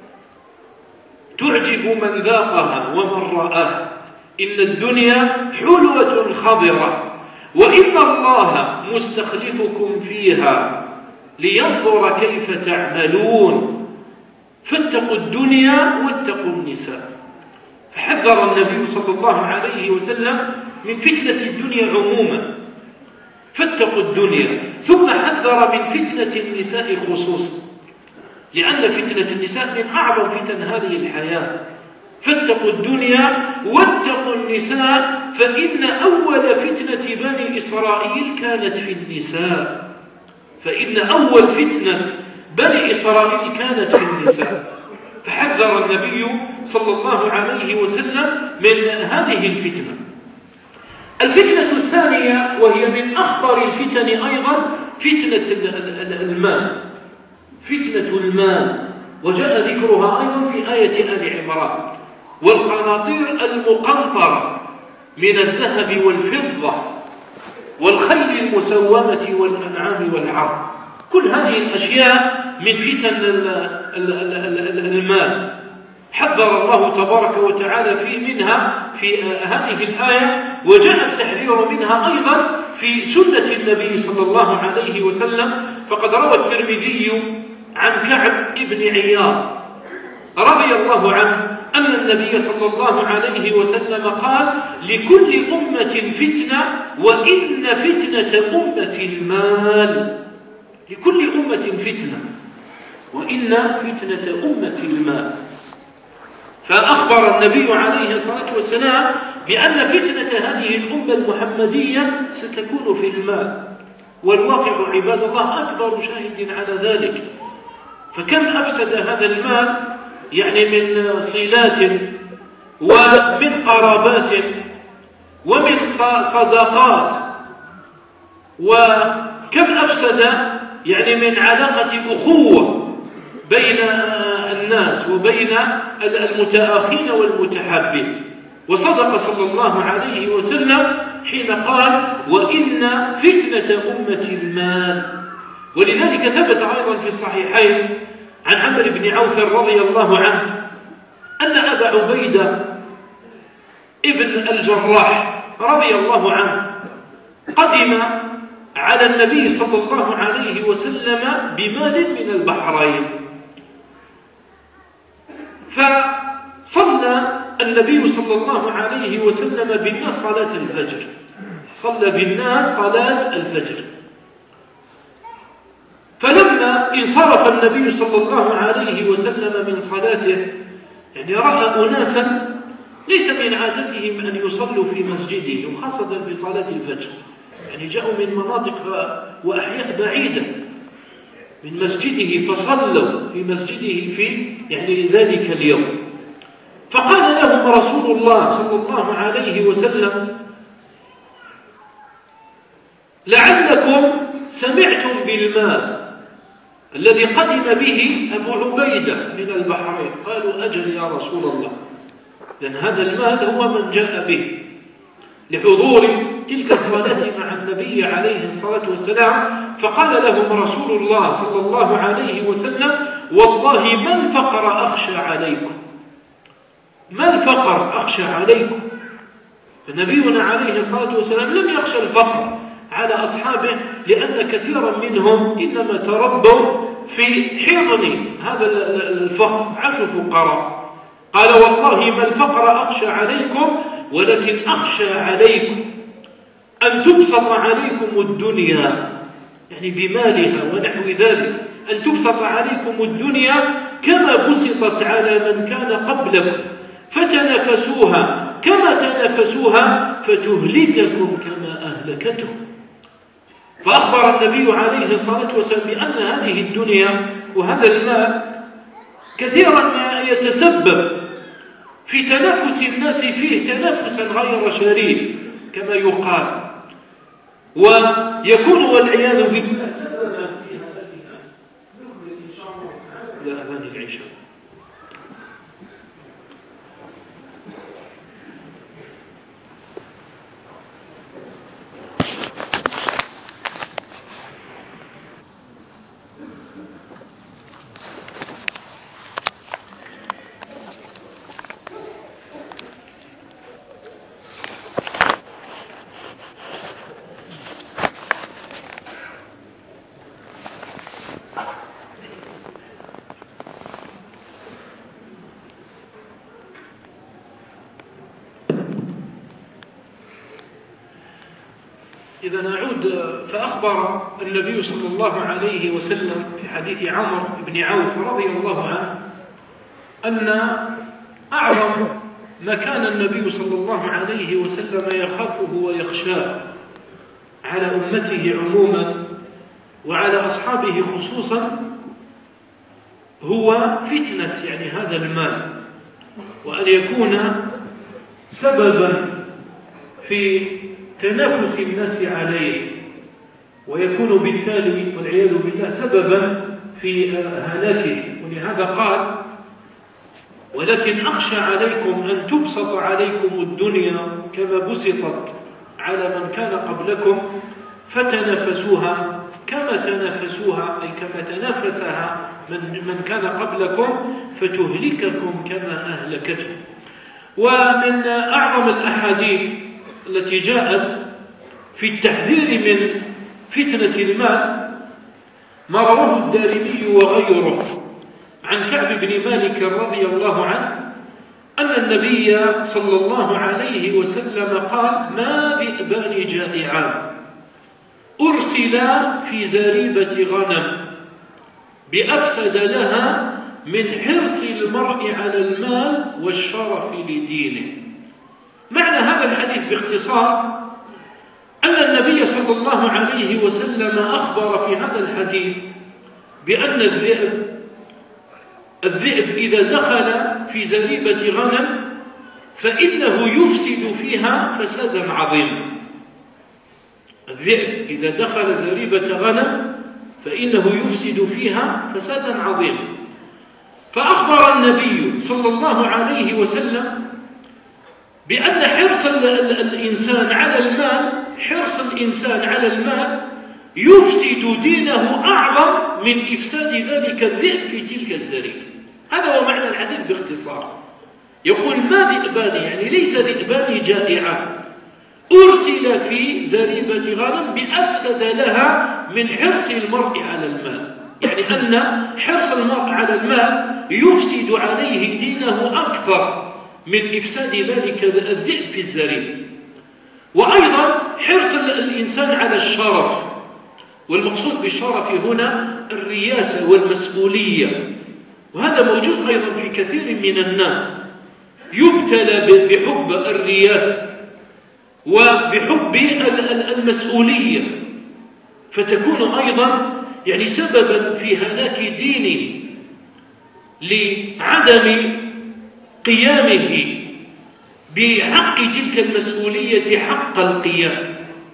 تعجب من ذاقها ومن رآها. إن الدنيا حلوة خضرة وإن الله مستخلفكم فيها لينظر كيف تعملون، فاتقوا الدنيا واتقوا النساء. فحذر النبي صلى الله عليه وسلم من فتنة الدنيا عموما، فاتقوا الدنيا، ثم حذر من فتنة النساء خصوصا، لأن فتنة النساء من أعظم فتن هذه الحياة. فاتقوا الدنيا واتقوا النساء، فإن أول فتنة بني إسرائيل كانت في النساء. فإن أول فتنة بني إسرائيل كانت في النساء. فحذر النبي صلى الله عليه وسلم من هذه الفتنة. الفتنة الثانية وهي من أخطر الفتن أيضا فتنة المال، فتنة المال، وجاء ذكرها أيضا في آية آل عمران: والقناطير المقنطرة من الذهب والفضة والخيل المسومة والأنعام والحرث. كل هذه الأشياء من فتن المال حذر الله تبارك وتعالى في منها في هذه الآية، وجاء التحذير منها أيضا في سنة النبي صلى الله عليه وسلم. فقد روى الترمذي عن كعب بن عياض رضي الله عنه أن النبي صلى الله عليه وسلم قال: لكل أمة فتنة وإن فتنة أمة المال. لكل أمة فتنة وإن فتنة أمة المال. فأخبر النبي عليه الصلاة والسلام بأن فتنة هذه الأمة المحمدية ستكون في المال، والواقع عباد الله أكبر شاهد على ذلك. فكم أفسد هذا المال يعني من صلات ومن قرابات ومن صداقات، وكم أفسد يعني من علاقة أخوة بين الناس وبين المتآخين والمتحابين. وصدق صلى الله عليه وسلم حين قال: وإن فتنة أمة المال. ولذلك ثبت أيضا في الصحيحين عن عمرو بن عوف رضي الله عنه أن أبا عبيدة ابن الجراح رضي الله عنه قدم على النبي صلى الله عليه وسلم بمال من البحرين، فصلى النبي صلى الله عليه وسلم بالناس صلاة الفجر، صلى بالناس صلاة الفجر. فلما انصرف النبي صلى الله عليه وسلم من صلاته يعني رأى أناسا ليس من عادتهم أن يصلوا في مسجده، وخاصة في صلاة الفجر، يعني جاءوا من مناطق وأحياء بعيدة من مسجده فصلوا في مسجده في يعني ذلك اليوم. فقال لهم رسول الله صلى الله عليه وسلم: لعلكم سمعتم بالماء الذي قدم به أبو عبيدة من البحرين. قالوا: أجل يا رسول الله، لأن هذا المال هو من جاء به لحضور تلك الصلاة مع النبي عليه الصلاة والسلام. فقال لهم رسول الله صلى الله عليه وسلم: والله ما الفقر أخشى عليكم، ما الفقر أخشى عليكم. فنبينا عليه الصلاة والسلام لم يخشى الفقر على أصحابه، لأن كثيرا منهم إنما تربوا في حضن هذا الفقر، عاشوا فقراء. قال: والله ما الفقر أخشى عليكم، ولكن أخشى عليكم أن تبسط عليكم الدنيا، يعني بمالها ونحو ذلك، أن تبسط عليكم الدنيا كما بسطت على من كان قبلكم فتنافسوها كما تنافسوها فتهلككم كما أهلكتهم. فأخبر النبي عليه الصلاة والسلام بأن هذه الدنيا وهذا المال كثيرا ما يتسبب في تنافس الناس فيه تنافسا غير شريف كما يقال، ويكون والعياذ بالله سببا في هذا الناس. نكمل إن شاء الله إلى أذان العشاء. إذا نعود، فأخبر النبي صلى الله عليه وسلم في حديث عمرو بن عوف رضي الله عنه أن أعظم ما كان النبي صلى الله عليه وسلم يخافه ويخشاه على أمته عموما وعلى أصحابه خصوصا هو فتنة يعني هذا المال، وأن يكون سببا في تنافس الناس عليه، ويكون بالتالي والعياذ بالله سببا في هلاكه. ولهذا قال: ولكن أخشى عليكم أن تبسط عليكم الدنيا كما بسطت على من كان قبلكم فتنافسوها كما تنافسوها، أي كما تنافسها من, من كان قبلكم فتهلككم كما أهلكتهم. ومن أعظم الأحاديث التي جاءت في التحذير من فتنة المال ما رواه الدارمي وغيره عن كعب بن مالك رضي الله عنه أن النبي صلى الله عليه وسلم قال: ما ذئبان جائعان أرسلا في زريبة غنم بأفسد لها من حرص المرء على المال والشرف لدينه. معنى هذا الحديث باختصار أن النبي صلى الله عليه وسلم أخبر في هذا الحديث بأن الذئب الذئب إذا دخل في زريبة غنم فإنه يفسد فيها فسادا عظيما. الذئب إذا دخل زريبة غنم فإنه يفسد فيها فسادا عظيما. فأخبر النبي صلى الله عليه وسلم بأن حرص الإنسان على المال حرص الإنسان على المال يفسد دينه أعظم من إفساد ذلك الذئب في تلك الزريبة. هذا هو معنى الحديث باختصار. يقول: ما ذئبان، يعني ليس ذئبان جائعان أرسل في زريبة غنم بأفسد لها من حرص المرء على المال. يعني أن حرص المرء على المال يفسد عليه دينه أكثر من إفساد ذلك الذئب في الزريع. وأيضا حرص الإنسان على الشرف، والمقصود بالشرف هنا الرياسة والمسؤولية، وهذا موجود أيضا في كثير من الناس، يبتلى بحب الرياسة وبحب المسؤولية، فتكون أيضا يعني سببا في هلاك دينه لعدم قيامه بحق تلك المسؤولية حق القيام،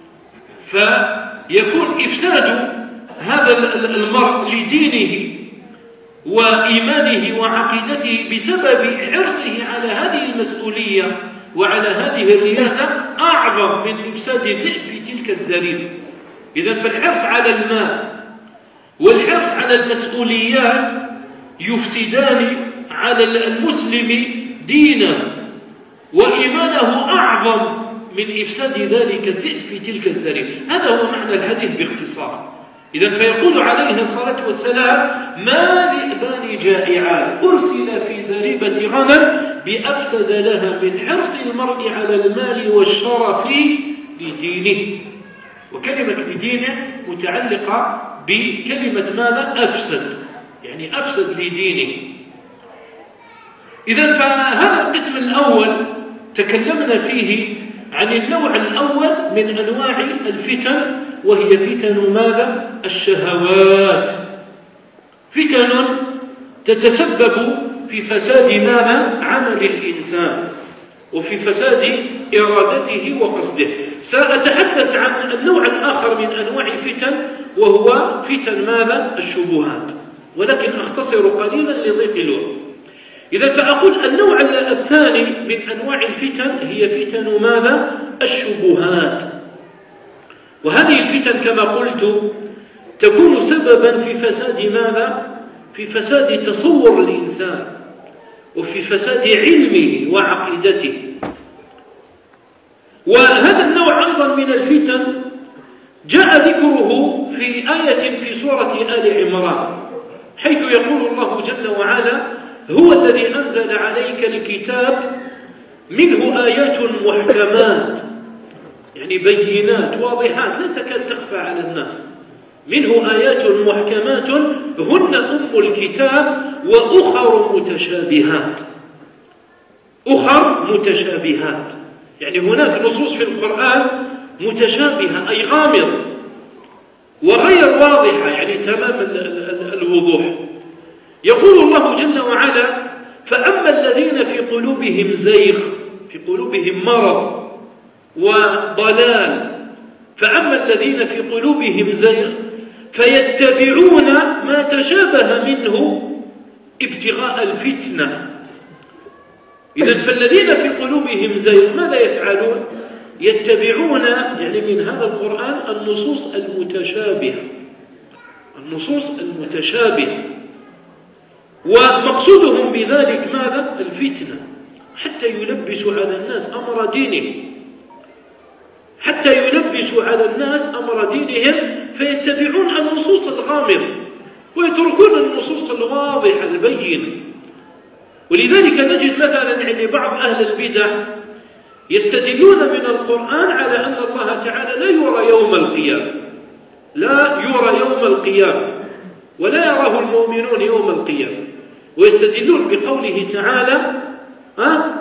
فيكون إفساد هذا المرء لدينه وإيمانه وعقيدته بسبب حرصه على هذه المسؤولية وعلى هذه الرياسة أعظم من إفساد الذئب في تلك الزريبة. إذن فالحرص على المال والحرص على المسؤوليات يفسدان على المسلم دينه وإيمانه أعظم من إفساد ذلك الذئب في تلك الزريبة. هذا هو معنى الحديث باختصار. إذن فيقول عليه الصلاة والسلام: ما ذئبان جائعان أرسل في زريبة غنم بأفسد لها من حرص المرء على المال والشرف لدينه. وكلمة لدينه متعلقة بكلمة ماذا؟ أفسد، يعني أفسد لدينه. إذن فهذا القسم الأول تكلمنا فيه عن النوع الأول من أنواع الفتن، وهي فتن ماذا؟ الشهوات، فتن تتسبب في فساد ماذا؟ عمل الإنسان وفي فساد إرادته وقصده. سأتحدث عن النوع الآخر من أنواع الفتن، وهو فتن ماذا؟ الشبهات، ولكن أختصر قليلا لضيق الوقت. إذا فأقول النوع الثاني من أنواع الفتن هي فتن ماذا؟ الشبهات. وهذه الفتن كما قلت تكون سببا في فساد ماذا؟ في فساد تصور الإنسان وفي فساد علمه وعقيدته. وهذا النوع أيضا من الفتن جاء ذكره في آية في سورة آل عمران، حيث يقول الله جل وعلا: هو الذي أنزل عليك الكتاب منه آيات محكمات، يعني بينات واضحات لا تكاد تخفى على الناس، منه آيات محكمات هن أم الكتاب وأخر متشابهات. أخر متشابهات يعني هناك نصوص في القرآن متشابهة أي غامضة وغير واضحة، يعني تمام الوضوح. يقول الله جل وعلا: فأما الذين في قلوبهم زيغ، في قلوبهم مرض وضلال، فأما الذين في قلوبهم زيغ فيتبعون ما تشابه منه ابتغاء الفتنة. إذن فالذين في قلوبهم زيغ ماذا يفعلون؟ يتبعون يعني من هذا القرآن النصوص المتشابهة، النصوص المتشابهة، ومقصودهم بذلك ماذا؟ الفتنة، حتى يلبسوا على الناس أمر دينهم، حتى يلبسوا على الناس أمر دينهم، فيتبعون النصوص الغامضة ويتركون النصوص الواضحة البينة. ولذلك نجد مثلا عند بعض أهل البدع يستدلون من القرآن على أن الله تعالى لا يرى يوم القيامة، لا يرى يوم القيامة ولا يراه المؤمنون يوم القيامة، ويستدلون بقوله تعالى: ها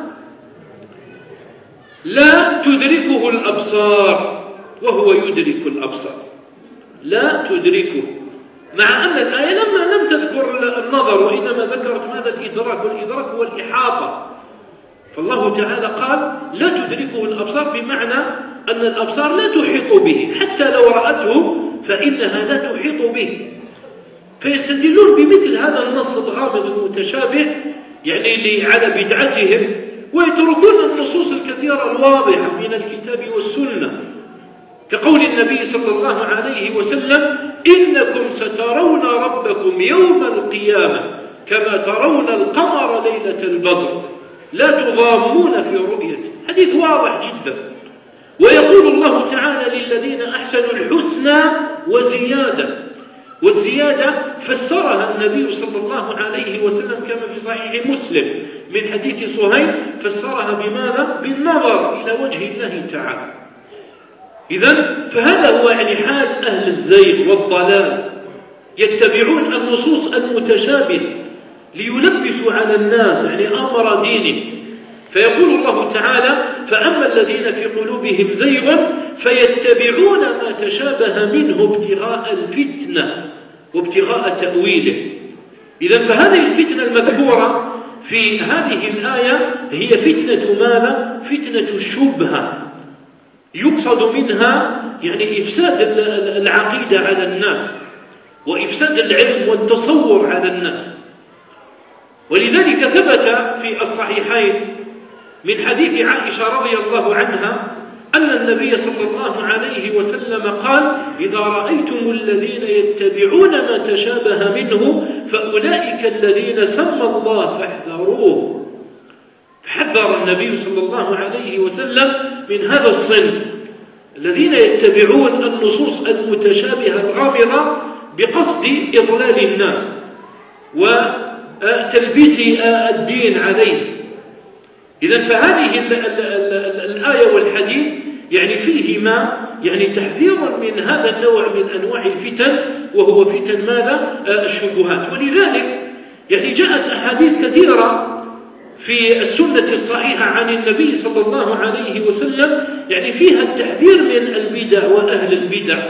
لا تدركه الأبصار وهو يدرك الأبصار، لا تدركه، مع أن الآية لما لم تذكر النظر وإنما ذكرت ماذا؟ الإدراك، والإدراك هو الإحاطة. فالله تعالى قال لا تدركه الأبصار، بمعنى أن الأبصار لا تحيط به، حتى لو رأته فإنها لا تحيط به. فيستدلون بمثل هذا النص الغامض المتشابه يعني على بدعتهم، ويتركون النصوص الكثيرة الواضحة من الكتاب والسنة، كقول النبي صلى الله عليه وسلم: إنكم سترون ربكم يوم القيامة كما ترون القمر ليلة البدر لا تضامون في رؤيته. حديث واضح جدا. ويقول الله تعالى للذين أحسنوا الحسنى وزيادة، والزيادة فسرها النبي صلى الله عليه وسلم كما في صحيح مسلم من حديث صهيب، فسرها بماذا؟ بالنظر إلى وجه الله تعالى. إذن فهذا هو يعني حال أهل الزيغ والضلال، يتبعون النصوص المتشابهة ليلبسوا على الناس يعني أمر دينه. فيقول الله تعالى: فأما الذين في قلوبهم زيغ فيتبعون ما تشابه منه ابتغاء الفتنة وابتغاء تأويله. إذن فهذه الفتنة المذكورة في هذه الآية هي فتنة ماذا؟ فتنة الشبهة، يقصد منها يعني إفساد العقيدة على الناس وإفساد العلم والتصور على الناس. ولذلك ثبت في الصحيحين من حديث عائشة رضي الله عنها أن النبي صلى الله عليه وسلم قال: إذا رأيتم الذين يتبعون ما تشابه منه فأولئك الذين سمى الله فاحذروه. فحذر النبي صلى الله عليه وسلم من هذا الصنف الذين يتبعون النصوص المتشابهة الغامضة بقصد إضلال الناس وتلبيس الدين عليه. إذن فهذه الآية والحديث يعني فيهما يعني تحذير من هذا النوع من أنواع الفتن، وهو فتن ماذا؟ الشبهات. ولذلك يعني جاءت أحاديث كثيرة في السنة الصحيحة عن النبي صلى الله عليه وسلم يعني فيها التحذير من البدع وأهل البدع،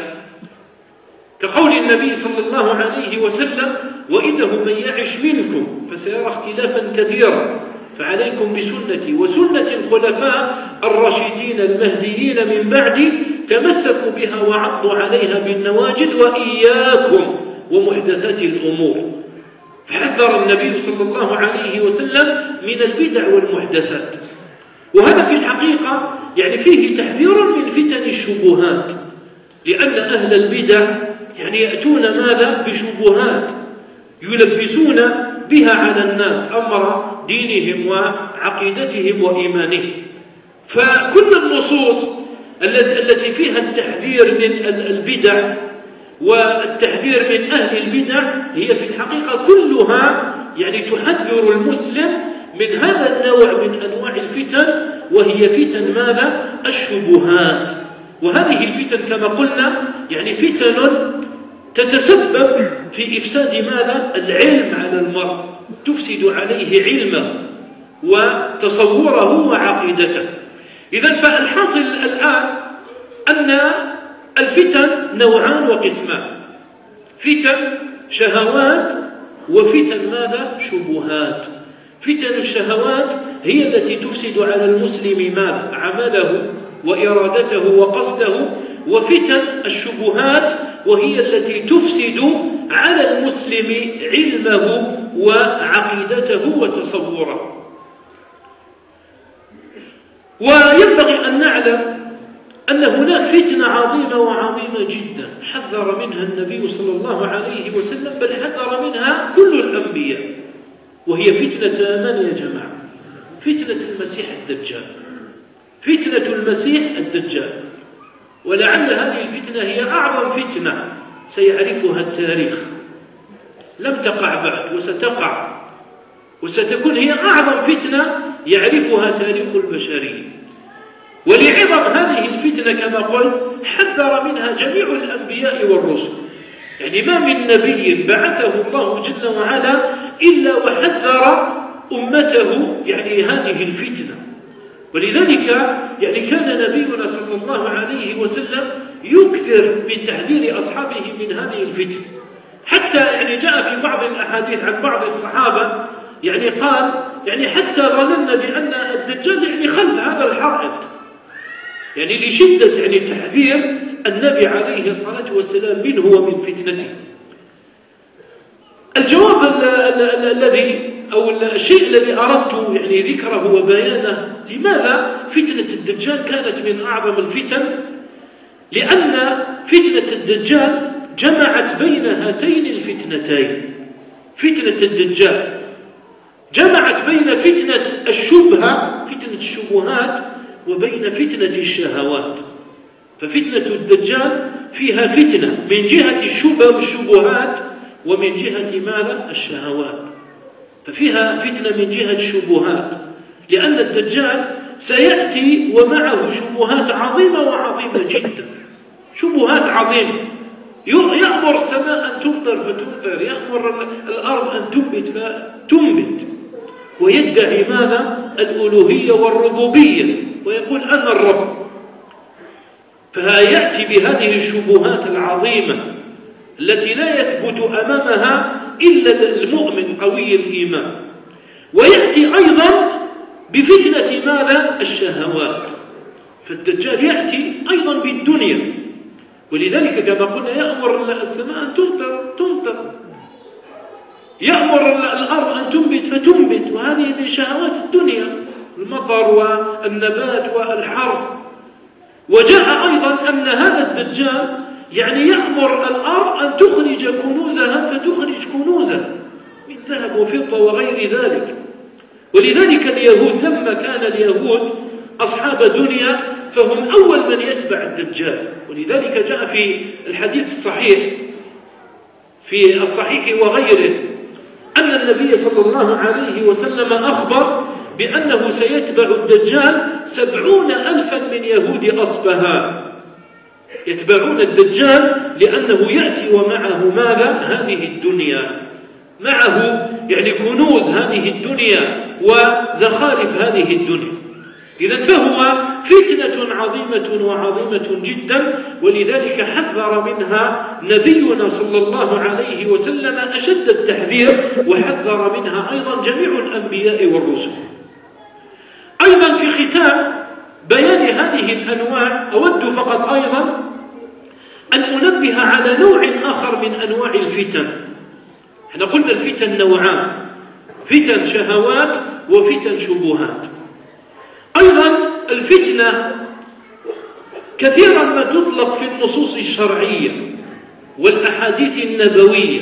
كقول النبي صلى الله عليه وسلم: وإنه من يعش منكم فسيرى اختلافا كثيرا فعليكم بسنتي وسنة الخلفاء الراشدين المهديين من بعدي تمسكوا بها وعضوا عليها بالنواجذ وإياكم ومحدثات الأمور. فحذر النبي صلى الله عليه وسلم من البدع والمحدثات. وهذا في الحقيقة يعني فيه تحذير من فتن الشبهات، لأن أهل البدع يعني يأتون ماذا؟ بشبهات يلبسون بها على الناس أمر دينهم وعقيدتهم وإيمانهم. فكل النصوص التي فيها التحذير من البدع والتحذير من أهل البدع هي في الحقيقة كلها يعني تحذر المسلم من هذا النوع من أنواع الفتن، وهي فتن ماذا؟ الشبهات. وهذه الفتن كما قلنا يعني فتن تتسبب في إفساد ماذا؟ العلم على المرء، تفسد عليه علمه وتصوره وعقيدته. إذن فالحاصل الآن أن الفتن نوعان وقسمان: فتن شهوات وفتن ماذا؟ شبهات. فتن الشهوات هي التي تفسد على المسلم ماذا؟ عمله وإرادته وقصده. وفتن الشبهات وهي التي تفسد على المسلم علمه وعقيدته وتصوره. وينبغي أن نعلم أن هناك فتنة عظيمة وعظيمة جدا حذر منها النبي صلى الله عليه وسلم، بل حذر منها كل الأنبياء، وهي فتنة من يا جماعة؟ فتنة المسيح الدجال. فتنة المسيح الدجال. ولعل هذه الفتنة هي أعظم فتنة سيعرفها التاريخ، لم تقع بعد وستقع، وستكون هي أعظم فتنة يعرفها تاريخ البشرية. ولعظم هذه الفتنة كما قلت حذر منها جميع الأنبياء والرسل. يعني ما من نبي بعثه الله جل وعلا إلا وحذر أمته يعني هذه الفتنة. ولذلك يعني كان نبينا صلى الله عليه وسلم يكثر من تحذير أصحابه من هذه الفتنة، حتى يعني جاء في بعض الأحاديث عن بعض الصحابة يعني قال يعني حتى ظننا بأن الدجال يعني خلف هذا الحائط، يعني لشدة يعني تحذير النبي عليه الصلاة والسلام منه ومن فتنته. الجواب الذي أو الشيء الذي أردت يعني ذكره وبيانه، لماذا فتنة الدجال كانت من أعظم الفتن؟ لأن فتنة الدجال جمعت بين هاتين الفتنتين. فتنة الدجال جمعت بين فتنة الشبهة، فتنة الشبهات، وبين فتنة الشهوات. ففتنة الدجال فيها فتنة من جهة الشبه والشبهات ومن جهة ماذا؟ الشهوات. ففيها فتنة من جهة الشبهات، لأن الدجال سيأتي ومعه شبهات عظيمة وعظيمة جدا، شبهات عظيمة. يأمر السماء أن تمطر فتمطر، يأمر الأرض أن تنبت فتنبت، ويدعي ماذا؟ الألوهية والربوبية، ويقول أنا الرب. فيأتي بهذه الشبهات العظيمة التي لا يثبت أمامها إلا المؤمن قوي الإيمان. ويأتي أيضا بفتنة ماذا؟ الشهوات. فالدجال يأتي أيضا بالدنيا، ولذلك كما قلنا يأمر السماء أن تمطر تمطر، يأمر الأرض أن تنبت فتنبت، وهذه من شهوات الدنيا، المطر والنبات والحرث. وجاء أيضا أن هذا الدجال يعني يأمر الأرض أن تخرج كنوزها فتخرج كنوزها من ذهب وفضة وغير ذلك. ولذلك اليهود لما كان اليهود أصحاب دنيا فهم أول من يتبع الدجال. ولذلك جاء في الحديث الصحيح في الصحيح وغيره أن النبي صلى الله عليه وسلم أخبر بأنه سيتبع الدجال سبعون ألفا من يهود أصبهان، يتبعون الدجال لأنه يأتي ومعه ماذا؟ هذه الدنيا، معه يعني كنوز هذه الدنيا وزخارف هذه الدنيا. إذن فهو فتنة عظيمة وعظيمة جدا، ولذلك حذر منها نبينا صلى الله عليه وسلم أشد التحذير، وحذر منها أيضا جميع الأنبياء والرسل. أيضا في ختام بيان هذه الأنواع أود فقط أيضا أن أنبه على نوع آخر من أنواع الفتن. احنا قلنا الفتن نوعان، فتن شهوات وفتن شبهات. أيضا الفتنة كثيرا ما تطلق في النصوص الشرعية والأحاديث النبوية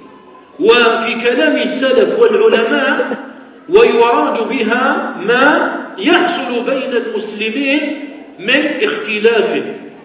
وفي كلام السلف والعلماء، ويراد بها ما يحصل بين المسلمين من اختلاف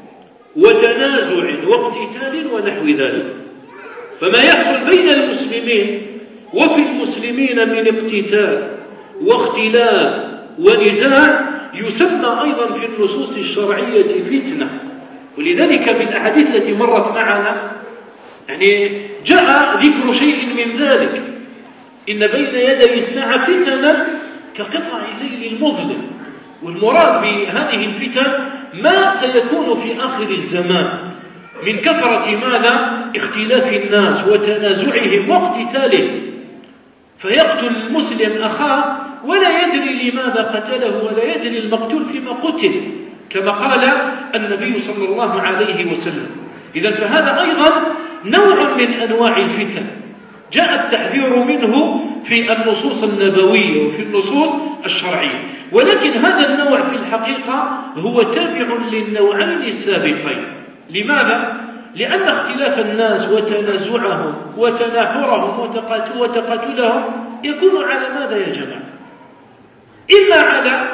وتنازع واقتتال ونحو ذلك. فما يحصل بين المسلمين وفي المسلمين من اقتتال واختلاف ونزاع يسمى أيضا في النصوص الشرعية فتنة. ولذلك في الأحاديث التي مرت معنا يعني جاء ذكر شيء من ذلك، إن بين يدي الساعة فتنة كقطع الليل المظلم. والمراد بهذه الفتن ما سيكون في آخر الزمان من كثرة ماذا؟ اختلاف الناس وتنازعهم واقتتالهم، فيقتل المسلم أخاه ولا يدري لماذا قتله ولا يدري المقتول فيما قتل، كما قال النبي صلى الله عليه وسلم. إذن فهذا أيضا نوع من أنواع الفتن جاء التحذير منه في النصوص النبوية وفي النصوص الشرعية. ولكن هذا النوع في الحقيقة هو تابع للنوعين السابقين. لماذا؟ لأن اختلاف الناس وتنازعهم وتناحرهم وتقاتلهم يكون على ماذا يا جماعة؟ إما على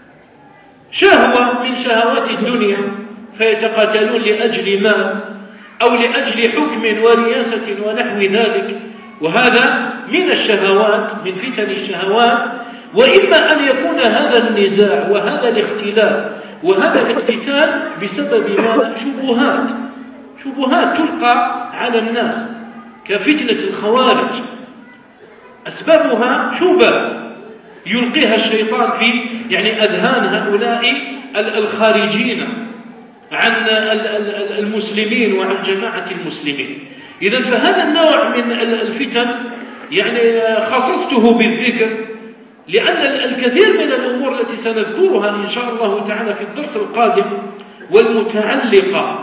شهوة من شهوات الدنيا فيتقاتلون لأجل مال أو لأجل حكم ورياسة ونحو ذلك، وهذا من الشهوات من فتن الشهوات. وإما أن يكون هذا النزاع وهذا الاختلاف وهذا الاقتتال بسبب ماذا؟ شبهات شبهات تلقى على الناس كفتنة الخوارج، أسبابها شبه يلقيها الشيطان في يعني أذهان هؤلاء الخارجين عن المسلمين وعن جماعة المسلمين. إذن فهذا النوع من الفتن يعني خصصته بالذكر لأن الكثير من الأمور التي سنذكرها إن شاء الله تعالى في الدرس القادم والمتعلقة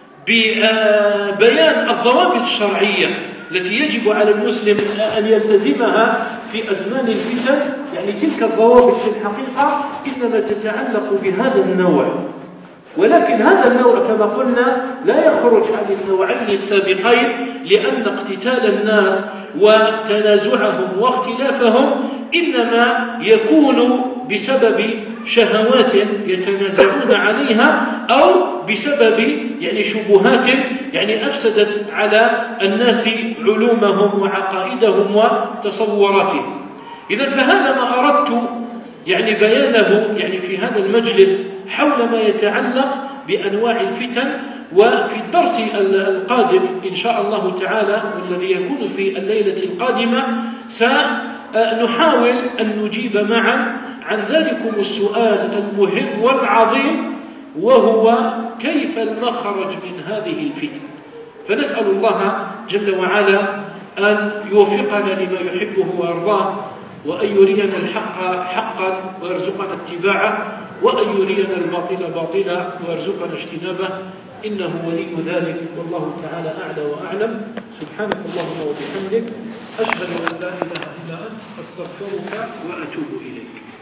ببيان الضوابط الشرعية التي يجب على المسلم أن يلتزمها في أزمان الفتن، يعني تلك الضوابط في الحقيقة إنما تتعلق بهذا النوع. ولكن هذا النوع كما قلنا لا يخرج عن النوعين السابقين، لأن اقتتال الناس وتنازعهم واختلافهم إنما يكون بسبب شهوات يتنازعون عليها أو بسبب يعني شبهات يعني أفسدت على الناس علومهم وعقائدهم وتصوراتهم. إذا فهذا ما أردت يعني بيانه يعني في هذا المجلس حول ما يتعلق بأنواع الفتن. وفي الدرس القادم إن شاء الله تعالى والذي يكون في الليلة القادمة سنحاول أن نجيب معا عن ذلكم السؤال المهم والعظيم، وهو كيف المخرج من هذه الفتن. فنسأل الله جل وعلا أن يوفقنا لما يحبه ويرضاه، وأن يرينا الحق حقا ويرزقنا اتباعه، وأن يرينا الباطل باطلا ويرزقنا اجتنابه، إنه ولي ذلك والله تعالى أعلى وأعلم. سبحانك اللهم وبحمدك، أشهد أن لا إله إلا أنت، أستغفرك وأتوب إليك.